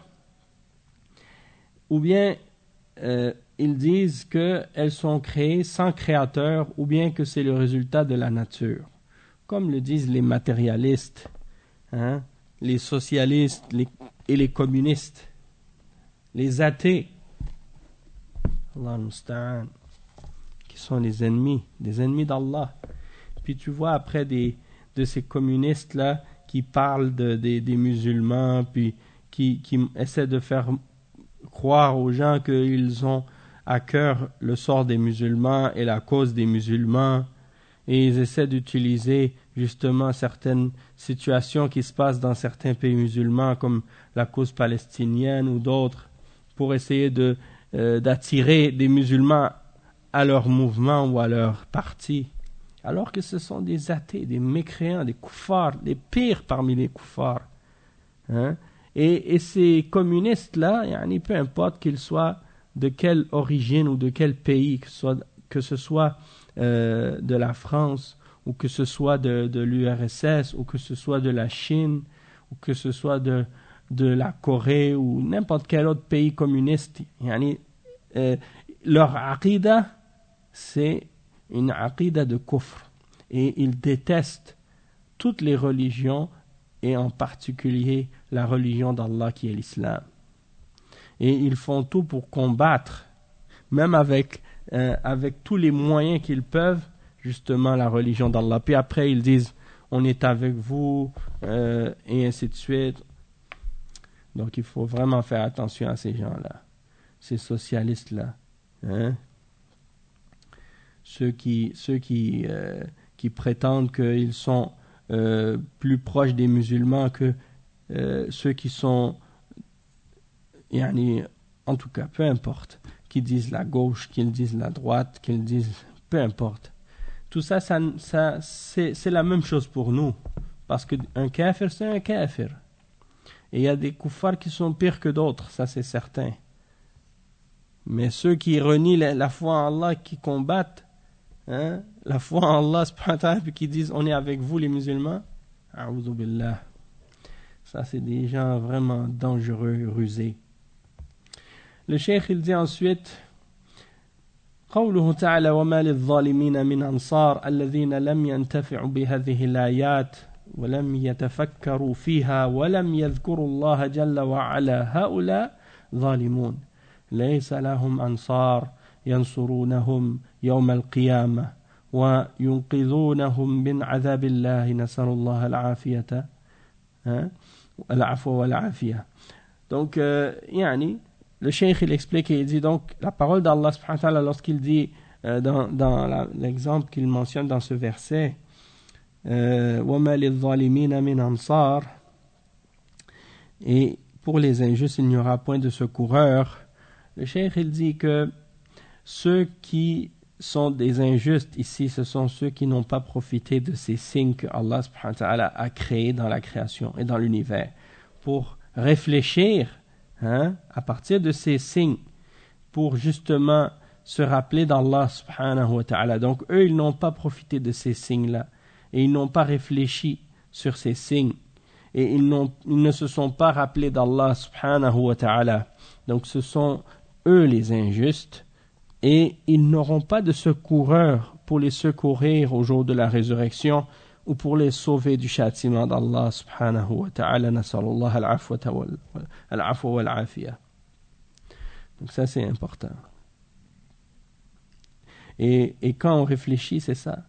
ou bien ils disent qu'elles sont créées sans créateur, ou bien que c'est le résultat de la nature, comme le disent les matérialistes, les socialistes et les communistes, les athées, Allah musta'an, qui sont des ennemis d'Allah. Puis tu vois après de ces communistes-là qui parlent des musulmans, puis qui essaient de faire croire aux gens qu'ils ont à cœur le sort des musulmans et la cause des musulmans, et ils essaient d'utiliser justement certaines situations qui se passent dans certains pays musulmans comme la cause palestinienne ou d'autres pour essayer de d'attirer des musulmans à leur mouvement ou à leur parti, alors que ce sont des athées, des mécréants, des koufars, les pires parmi les koufars. Hein? Et ces communistes-là, peu importe qu'ils soient de quelle origine ou de quel pays, que ce soit de la France, ou que ce soit de l'URSS, ou que ce soit de la Chine, ou que ce soit de la Corée, ou n'importe quel autre pays communiste, leur aqida, c'est une aqida de kufr. Et ils détestent toutes les religions, et en particulier la religion d'Allah qui est l'islam. Et ils font tout pour combattre, même avec tous les moyens qu'ils peuvent, justement la religion d'Allah. Puis après ils disent on est avec vous, et ainsi de suite. Donc il faut vraiment faire attention à ces gens-là, ces socialistes-là, hein? Ceux qui prétendent qu'ils sont plus proches des musulmans que ceux qui sont, en tout cas, peu importe, qu'ils disent la gauche, qu'ils disent la droite, qu'ils disent, peu importe. Tout ça, c'est la même chose pour nous. Parce qu'un kafir, c'est un kafir. Et il y a des koufars qui sont pires que d'autres, ça c'est certain. Mais ceux qui renient la foi en Allah, qui combattent la foi en Allah, subhanahu wa ta'ala, puis qui disent on est avec vous les musulmans, a'udhu billah. Ça c'est des gens vraiment dangereux, rusés. Le cheikh il dit ensuite قوله تعالى وما للظالمين من أنصار الذين لم ينتفعوا بهذه الآيات ولم يتفكروا فيها ولم يذكروا الله جل وعلا هؤلاء ظالمون ليس لهم أنصار ينصرونهم يوم القيامة وينقذونهم من عذاب الله نسأل الله العافية العفو والعافية. Donc le cheikh il explique et il dit donc la parole d'Allah subhanahu wa ta'ala lorsqu'il dit dans l'exemple qu'il mentionne dans ce verset وَمَا لِلظَّالِمِينَ مِنْ أَنصَارٍ, et pour les injustes il n'y aura point de secoureur. Le cheikh il dit que ceux qui sont des injustes ici, ce sont ceux qui n'ont pas profité de ces signes que Allah subhanahu wa ta'ala a créés dans la création et dans l'univers pour réfléchir à partir de ces signes pour justement se rappeler d'Allah subhanahu wa ta'ala. Donc eux ils n'ont pas profité de ces signes-là et ils n'ont pas réfléchi sur ces signes et ils ne se sont pas rappelés d'Allah subhanahu wa ta'ala. Donc ce sont eux les injustes et ils n'auront pas de secoureur pour les secourir au jour de la résurrection ou pour les sauver du châtiment d'Allah subhanahu wa ta'ala. Nasallallahu al-afwa wal-afiyah. Donc ça c'est important. Et quand on réfléchit, c'est ça.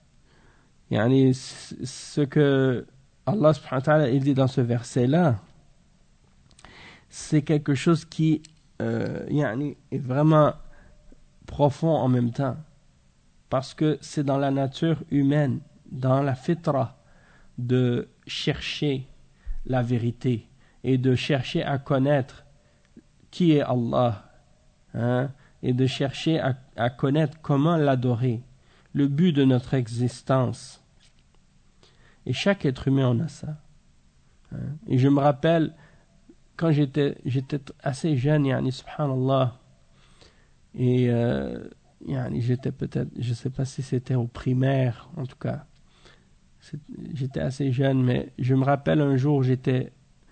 Ce que Allah subhanahu wa ta'ala il dit dans ce verset-là, c'est quelque chose qui est vraiment profond en même temps. Parce que c'est dans la nature humaine, dans la fitra, de chercher la vérité et de chercher à connaître qui est Allah, et de chercher à connaître comment l'adorer, le but de notre existence. Et chaque être humain en a ça. Et je me rappelle, quand j'étais assez jeune, subhanallah, et j'étais peut-être, je ne sais pas si c'était au primaire, en tout cas, j'étais assez jeune, mais je me rappelle un jour, j'étais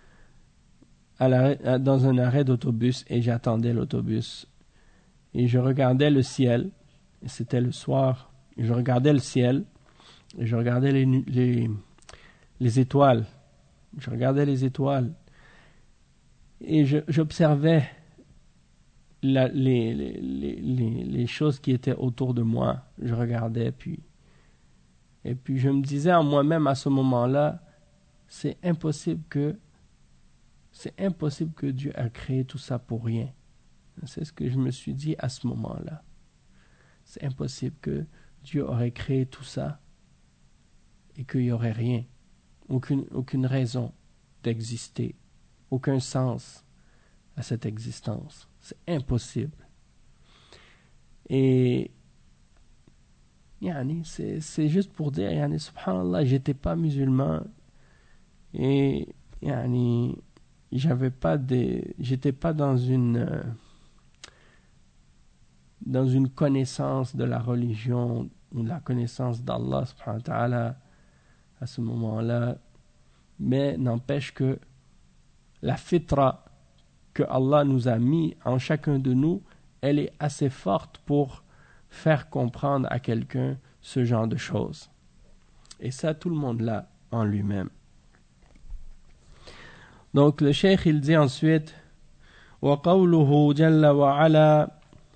dans un arrêt d'autobus et j'attendais l'autobus. Et je regardais le ciel, et c'était le soir, et je regardais le ciel, et je regardais les étoiles. Je regardais les étoiles, et j'observais les choses qui étaient autour de moi. Je regardais, et puis je me disais en moi-même à ce moment-là, c'est impossible que Dieu a créé tout ça pour rien. C'est ce que je me suis dit à ce moment-là. C'est impossible que Dieu aurait créé tout ça et qu'il n'y aurait rien, aucune raison d'exister, aucun sens à cette existence. C'est impossible. Et c'est juste pour dire, subhanallah, j'étais pas musulman et j'étais pas dans une connaissance de la religion ou de la connaissance d'Allah subhanahu wa ta'ala à ce moment-là, mais n'empêche que la fitra que Allah nous a mis en chacun de nous, elle est assez forte pour faire comprendre à quelqu'un ce genre de choses. Et ça, tout le monde l'a en lui-même. Donc le cheikh il dit ensuite وقوله جل وعلا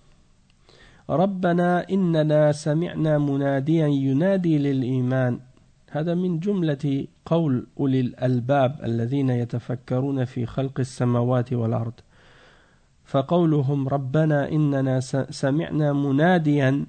ربنا إننا سمعنا مناديا ينادي للإيمان هذا من جملة قول أولي الألباب الذين يتفكرون في خلق السماوات والأرض فقولهم ربنا إننا سمعنا مناديا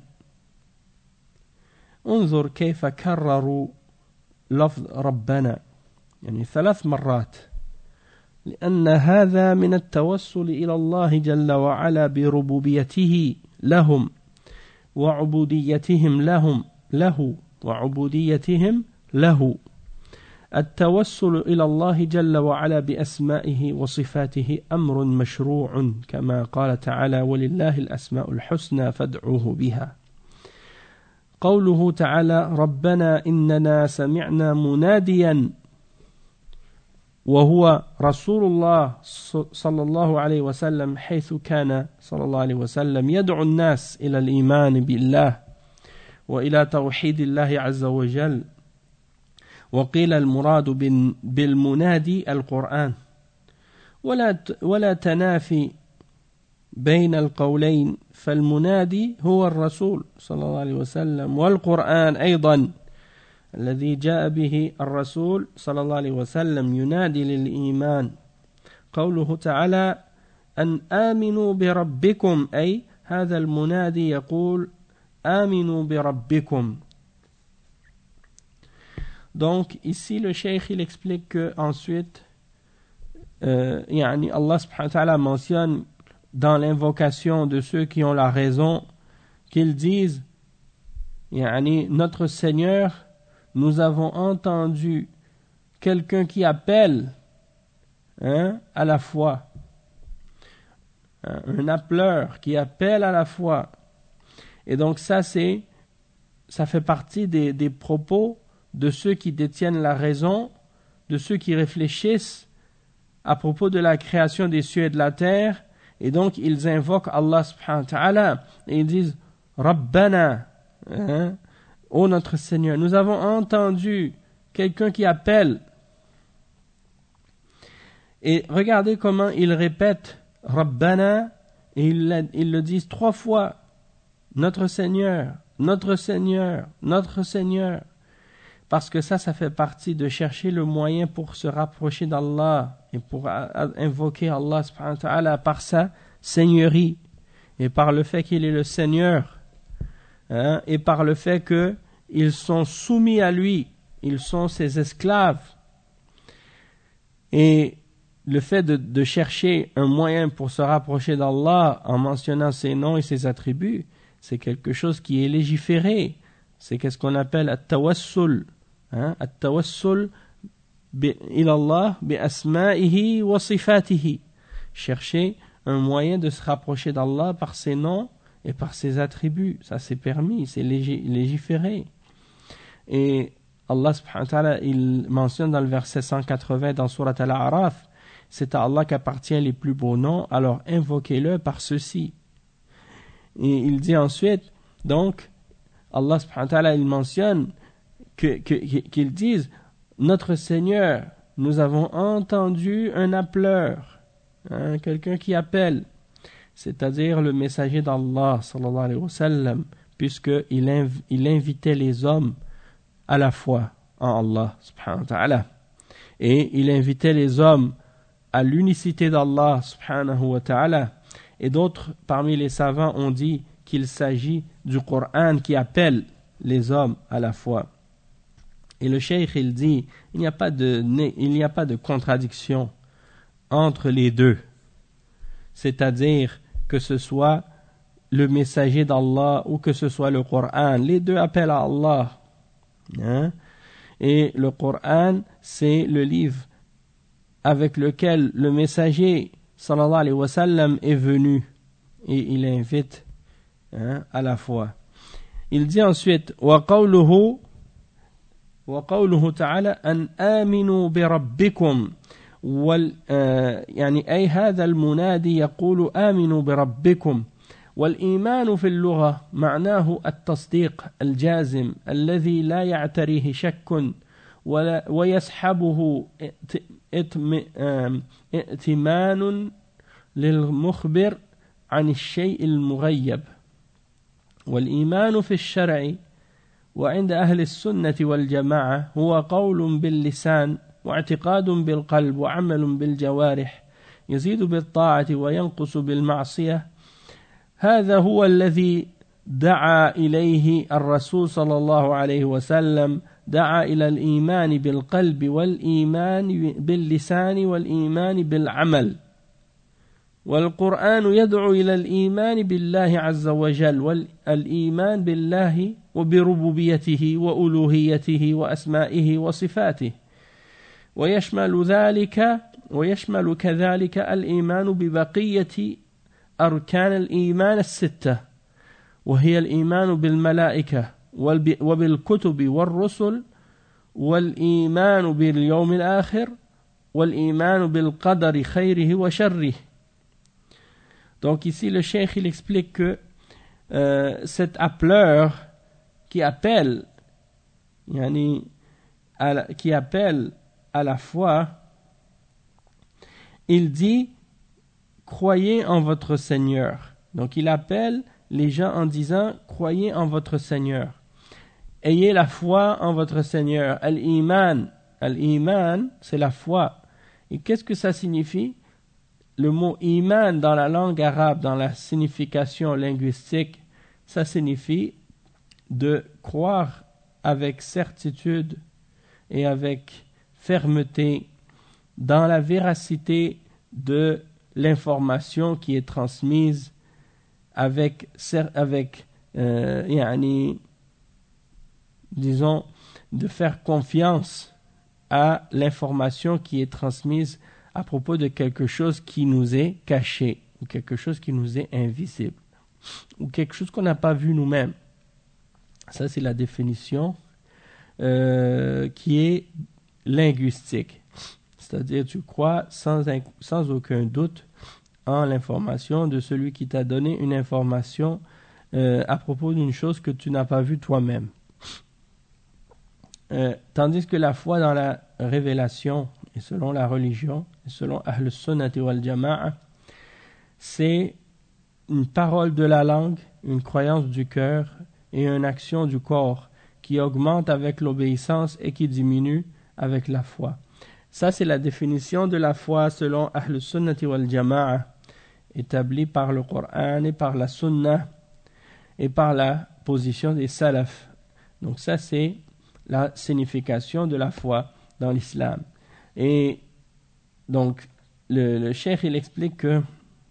انظر كيف كرروا لفظ ربنا 3 مرات لأن هذا من التوسل إلى الله جل وعلا بربوبيته لهم وعبوديتهم له وعبوديتهم له التوسل إلى الله جل وعلا بأسمائه وصفاته أمر مشروع كما قال تعالى ولله الأسماء الحسنى فادعوه بها قوله تعالى ربنا إننا سمعنا مناديا وهو رسول الله صلى الله عليه وسلم حيث كان صلى الله عليه وسلم يدعو الناس إلى الإيمان بالله وإلى توحيد الله عز وجل وقيل المراد بالمنادي القرآن ولا تنافي بين القولين فالمنادي هو الرسول صلى الله عليه وسلم والقرآن أيضا الذي جاء به الرسول صلى الله عليه وسلم ينادي للإيمان قوله تعالى أن آمنوا بربكم أي هذا المنادي يقول آمنوا بربكم. Donc ici le cheikh il explique que ensuite Allah subhanahu wa ta'ala mentionne dans l'invocation de ceux qui ont la raison qu'ils disent notre Seigneur, nous avons entendu quelqu'un qui appelle à la foi, un appeleur qui appelle à la foi. Et donc ça fait partie des propos de ceux qui détiennent la raison, de ceux qui réfléchissent à propos de la création des cieux et de la terre, et donc ils invoquent Allah subhanahu wa ta'ala et ils disent Rabbana, ô notre Seigneur, nous avons entendu quelqu'un qui appelle. Et regardez comment ils répètent Rabbana, et ils le disent 3 fois, notre Seigneur, notre Seigneur, notre Seigneur. Parce que ça fait partie de chercher le moyen pour se rapprocher d'Allah et pour invoquer Allah subhanahu wa ta'ala par sa seigneurie et par le fait qu'il est le Seigneur et par le fait qu'ils sont soumis à lui, ils sont ses esclaves. Et le fait de chercher un moyen pour se rapprocher d'Allah en mentionnant ses noms et ses attributs, c'est quelque chose qui est légiféré. C'est qu'est-ce qu'on appelle at-tawassul. At-tawassul ila Allah bi asma'ihi wa sifatihi. Chercher un moyen de se rapprocher d'Allah par ses noms et par ses attributs. Ça c'est permis, c'est légiféré. Et Allah subhanahu wa ta'ala, il mentionne dans le verset 180 dans Surat Al-A'raf, c'est à Allah qu'appartient les plus beaux noms, alors invoquez-le par ceci. Et il dit ensuite, donc, Allah subhanahu wa ta'ala, il mentionne qu'ils disent, notre Seigneur, nous avons entendu un appeleur, quelqu'un qui appelle, c'est-à-dire le messager d'Allah, sallallahu alayhi wa sallam, puisqu'il invitait les hommes à la foi en Allah, subhanahu wa ta'ala. Et il invitait les hommes à l'unicité d'Allah, subhanahu wa ta'ala. Et d'autres parmi les savants ont dit qu'il s'agit du Coran qui appelle les hommes à la foi. Et le cheikh il dit il n'y a pas de contradiction entre les deux, c'est-à-dire que ce soit le messager d'Allah ou que ce soit le Coran. Les deux appellent à Allah. Hein? Et le Coran, c'est le livre avec lequel le messager sallallahu alayhi wa sallam est venu. Et il invite à la foi. Il dit ensuite وقوله تعالى أن آمنوا بربكم يعني أي هذا المنادي يقول آمنوا بربكم والإيمان في اللغة معناه التصديق الجازم الذي لا يعتريه شك ويسحبه ائتمان للمخبر عن الشيء المغيب والإيمان في الشرع وعند أهل السنة والجماعة هو قول باللسان واعتقاد بالقلب وعمل بالجوارح يزيد بالطاعة وينقص بالمعصية هذا هو الذي دعا إليه الرسول صلى الله عليه وسلم دعا إلى الإيمان بالقلب والإيمان باللسان والإيمان بالعمل والقرآن يدعو إلى الإيمان بالله عز وجل والإيمان بالله وبربوبيته وألوهيته وأسمائه وصفاته ويشمل كذلك الإيمان ببقية أركان الإيمان الستة وهي الإيمان بالملائكة وبالكتب والرسل والإيمان باليوم الآخر والإيمان بالقدر خيره وشره. Donc ici le cheikh il explique que cet appeleur qui appelle à la foi, il dit croyez en votre Seigneur. Donc il appelle les gens en disant croyez en votre Seigneur. Ayez la foi en votre Seigneur. Al-Iman, c'est la foi. Et qu'est-ce que ça signifie? Le mot iman dans la langue arabe, dans la signification linguistique, ça signifie de croire avec certitude et avec fermeté dans la véracité de l'information qui est transmise disons, de faire confiance à l'information qui est transmise à propos de quelque chose qui nous est caché, ou quelque chose qui nous est invisible, ou quelque chose qu'on n'a pas vu nous-mêmes. Ça, c'est la définition qui est linguistique. C'est-à-dire, tu crois sans aucun doute en l'information de celui qui t'a donné une information à propos d'une chose que tu n'as pas vue toi-même. Tandis que la foi dans la révélation et selon la religion, et selon Ahl Sunnati wal Jama'a, c'est une parole de la langue, une croyance du cœur et une action du corps qui augmente avec l'obéissance et qui diminue avec la foi. Ça, c'est la définition de la foi selon Ahl Sunnati wal Jama'a, établie par le Coran et par la Sunna et par la position des Salaf. Donc ça, c'est la signification de la foi dans l'islam. Et donc, le cheikh, il explique que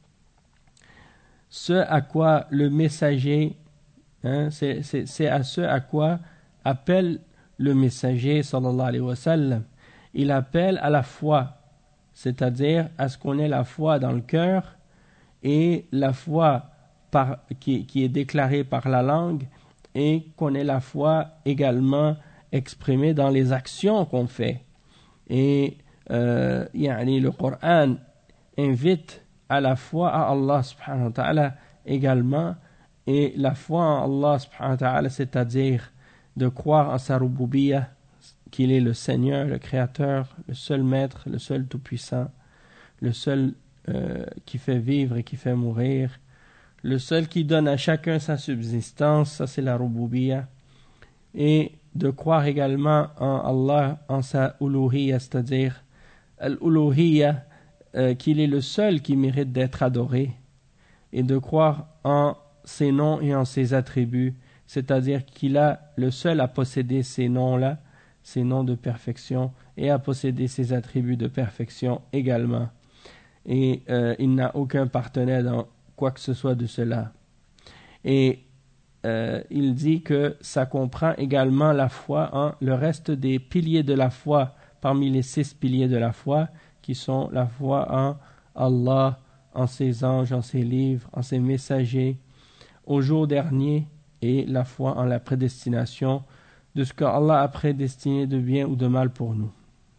ce à quoi le messager, c'est à ce à quoi appelle le messager, sallallahu alayhi wa sallam. Il appelle à la foi, c'est-à-dire à ce qu'on ait la foi dans le cœur et la foi qui est déclarée par la langue et qu'on ait la foi également exprimée dans les actions qu'on fait. Et le Coran invite à la foi à Allah subhanahu wa ta'ala également, et la foi en Allah subhanahu wa ta'ala, c'est-à-dire de croire en sa rububiyyah, qu'il est le Seigneur, le Créateur, le seul Maître, le seul Tout-Puissant, le seul qui fait vivre et qui fait mourir, le seul qui donne à chacun sa subsistance, ça c'est la rububiyyah, et de croire également en Allah, en sa uluhiyya, c'est-à-dire al-uluhiyya, qu'il est le seul qui mérite d'être adoré, et de croire en ses noms et en ses attributs, c'est-à-dire qu'il a le seul à posséder ces noms-là, ces noms de perfection, et à posséder ses attributs de perfection également. Et il n'a aucun partenaire dans quoi que ce soit de cela. Et il dit que ça comprend également la foi en le reste des piliers de la foi, parmi les 6 piliers de la foi, qui sont la foi en Allah, en ses anges, en ses livres, en ses messagers, au jour dernier, et la foi en la prédestination de ce que Allah a prédestiné de bien ou de mal pour nous.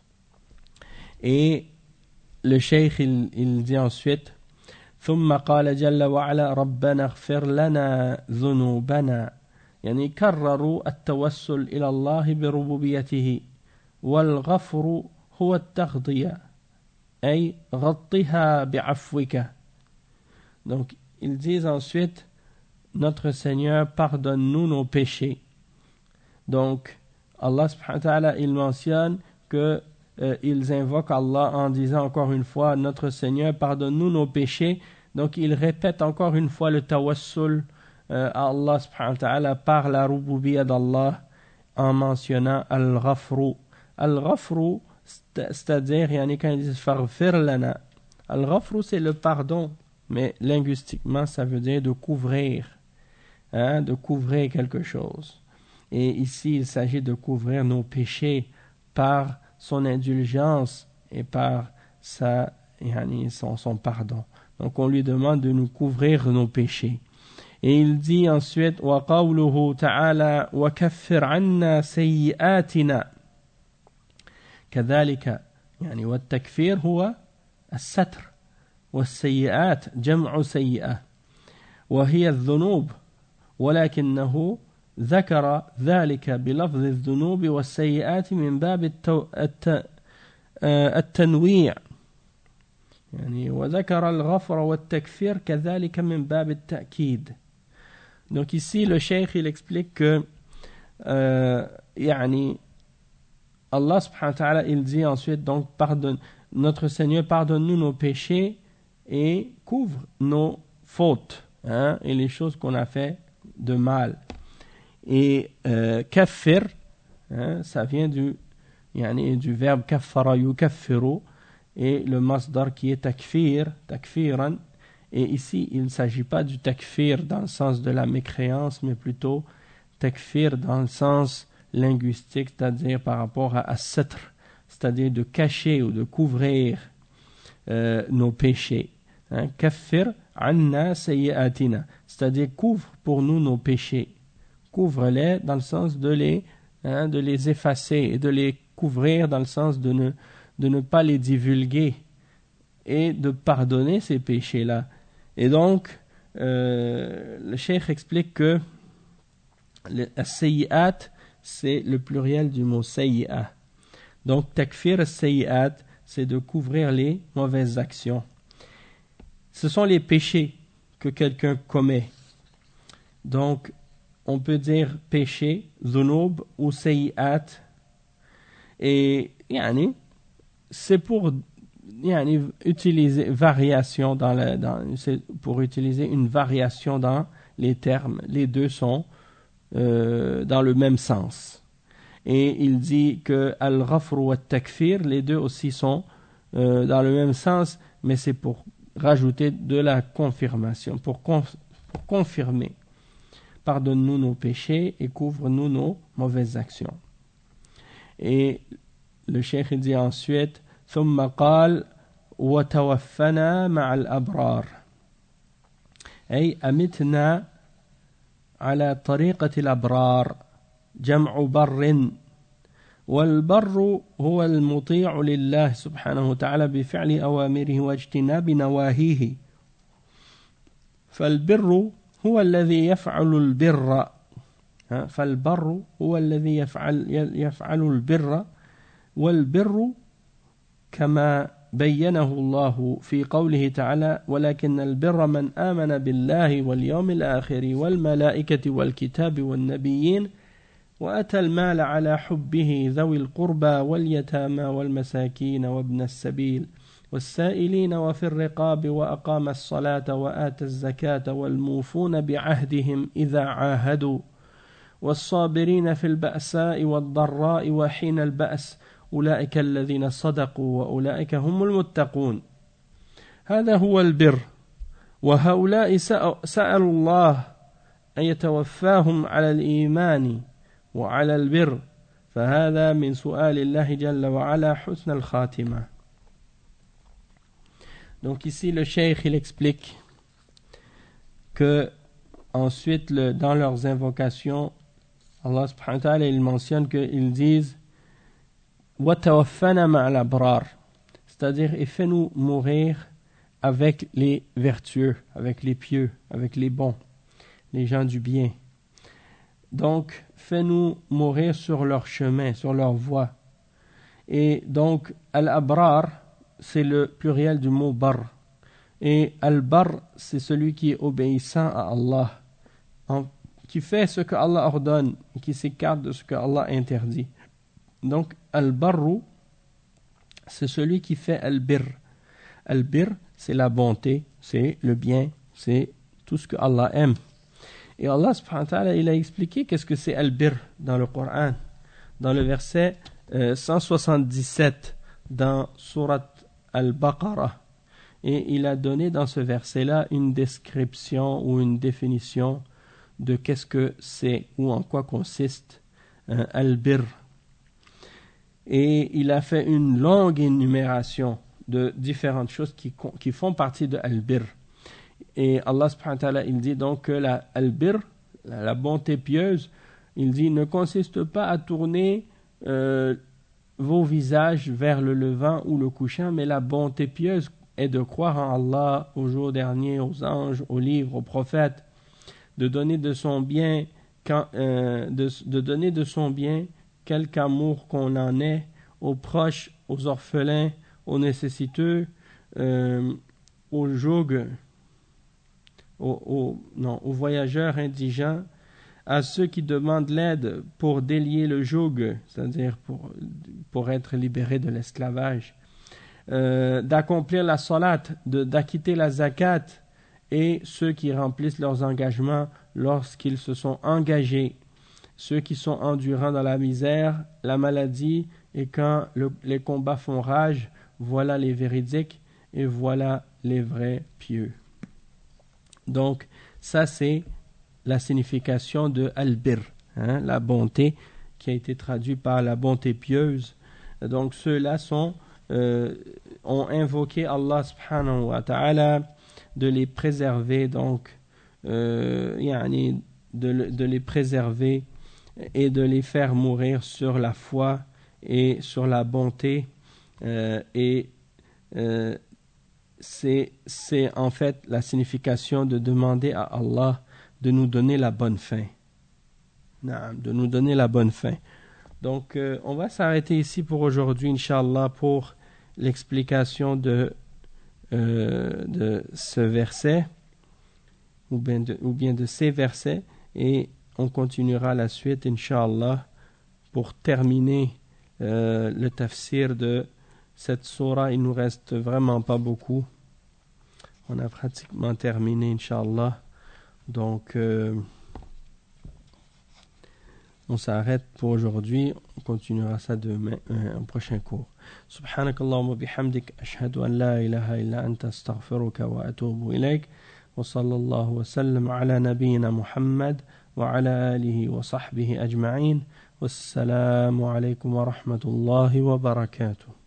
Et le cheikh il dit ensuite ثم قال جل وعلا ربنا اغفر لنا ذنوبنا يعني كرروا التوسل إلى الله بربوبيته والغفر هو التغطية أي غطها بعفوك. Donc ils disent ensuite notre Seigneur pardonne-nous nos péchés. Donc Allah subhanahu wa ta'ala il mentionne que ils invoquent Allah en disant encore une fois notre Seigneur pardonne-nous nos péchés. Donc ils répètent encore une fois le tawassul à Allah subhanahu wa ta'ala par la rububiyya d'Allah en mentionnant al-ghafru. Al-ghafru c'est-à-dire quand ils disent faghfir lana, al-ghafru c'est le pardon, mais linguistiquement ça veut dire de couvrir, de couvrir quelque chose. Et ici il s'agit de couvrir nos péchés par son indulgence et par son pardon. Donc on lui demande de nous couvrir nos péchés. Et il dit ensuite وَقَوْلُهُ تَعَالَى وَكَفِّرْ عَنَّا سَيِّئَاتِنَا كذلك والتكفير هو الستر والسيئات جمع سيئة وهي الذنوب ولكنه ذكر ذلك بلفظ الذنوب والسيئات من باب التنويع وذكر الغفر والتكفير كذلك من باب التأكيد. Donc ici le cheikh il explique que Allah subhanahu wa ta'ala il dit ensuite donc notre Seigneur pardonne-nous nos péchés et couvre nos fautes et les choses qu'on a fait de mal. Et kaffir ça vient du verbe kaffara yukaffiru et le masdar qui est takfiran, et ici il ne s'agit pas du takfir dans le sens de la mécréance mais plutôt takfir dans le sens linguistique, c'est-à-dire par rapport à as-satr, c'est-à-dire de cacher ou de couvrir nos péchés. Kaffir anna sayyi'atina, c'est-à-dire couvre pour nous nos péchés, couvre-les dans le sens de les effacer et de les couvrir dans le sens de ne pas les divulguer et de pardonner ces péchés-là. Et donc le cheikh explique que as-sayyi'at c'est le pluriel du mot sayyi'a. Donc takfir as-sayyi'at c'est de couvrir les mauvaises actions. Ce sont les péchés que quelqu'un commet. Donc on peut dire péché, dhunub ou sayyi'at. Et c'est pour utiliser variation c'est pour utiliser une variation dans les termes. Les deux sont dans le même sens. Et il dit que al-ghafr wa takfir, les deux aussi sont dans le même sens, mais c'est pour rajouter de la confirmation, pour confirmer. Pardonne-nous nos péchés et couvre-nous nos mauvaises actions. Et le cheikh dit ensuite ثم قال وتوفنا مع الأبرار أي أمتنا على طريقة الأبرار جمع بر والبر هو المطيع لله سبحانه وتعالى بفعل أوامره واجتناب نواهيه فالبر هو الذي يفعل البر فالبر هو الذي يفعل البر والبر كما بينه الله في قوله تعالى ولكن البر من آمن بالله واليوم الآخر والملائكة والكتاب والنبيين وأتى المال على حبه ذوي القربى واليتامى والمساكين وابن السبيل والسائلين وفي الرقاب وأقام الصلاة وآتى الزكاة والموفون بعهدهم إذا عاهدوا والصابرين في البأساء والضراء وحين البأس أولئك الذين صدقوا وأولئك هم المتقون. هذا هو البر وهؤلاء سألوا الله أن يتوفاهم على الإيمان وعلى البر فهذا من سؤال الله جل وعلا حسن الخاتمة. Donc ici le cheikh il explique que ensuite dans leurs invocations Allah subhanahu wa ta'ala il mentionne qu'ils disent وَتَوَفَّنَا مَعَ الْأَبْرَارِ, c'est-à-dire et fais-nous mourir avec les vertueux, avec les pieux, avec les bons, les gens du bien. Donc fais-nous mourir sur leur chemin, sur leur voie. Et donc al-abrar c'est le pluriel du mot bar, et al-bar c'est celui qui est obéissant à Allah, qui fait ce que Allah ordonne et qui s'écarte de ce que Allah interdit. Donc al-barru c'est celui qui fait al-bir. Al-bir c'est la bonté, c'est le bien, c'est tout ce que Allah aime. Et Allah subhanahu wa ta'ala il a expliqué qu'est-ce que c'est al-bir dans le Coran, dans le verset 177 dans Surat Al-Baqarah, et il a donné dans ce verset-là une description ou une définition de qu'est-ce que c'est ou en quoi consiste al-bir. Et il a fait une longue énumération de différentes choses qui font partie de al-bir. Et Allah subhanahu wa ta'ala il dit donc que al-bir, la bonté pieuse, il dit ne consiste pas à tourner vos visages vers le levant ou le couchant, mais la bonté pieuse est de croire en Allah, au jour dernier, aux anges, aux livres, aux prophètes, de donner de son bien, de donner de son bien quelque amour qu'on en ait aux proches, aux orphelins, aux nécessiteux, aux jougs, aux voyageurs indigents, à ceux qui demandent l'aide pour délier le joug, c'est-à-dire pour être libérés de l'esclavage, d'accomplir la salat, d'acquitter la zakat, et ceux qui remplissent leurs engagements lorsqu'ils se sont engagés, ceux qui sont endurants dans la misère, la maladie, et quand les combats font rage, voilà les véridiques et voilà les vrais pieux. Donc ça c'est la signification de al-bir, la bonté, qui a été traduite par la bonté pieuse. Donc ceux-là ont invoqué Allah subhanahu wa ta'ala de les préserver, donc de les préserver et de les faire mourir sur la foi et sur la bonté, c'est en fait la signification de demander à Allah de nous donner la bonne fin. De nous donner la bonne fin. Donc, on va s'arrêter ici pour aujourd'hui, Inch'Allah, pour l'explication de ce verset, ou bien de ces versets, et on continuera la suite, Inch'Allah, pour terminer le tafsir de cette sourate. Il nous reste vraiment pas beaucoup. On a pratiquement terminé, Inch'Allah. Donc, on s'arrête pour aujourd'hui. On continuera ça demain, un prochain cours. Subhanakallahumma bihamdik, ashhadu an la ilaha illa anta astaghfiruka wa atubu ilayk. Wa sallallahu wa sallam ala nabiyyina Muhammad wa ala alihi wa sahbihi ajma'in. Wassalamu alaykum wa rahmatullahi wa barakatuh.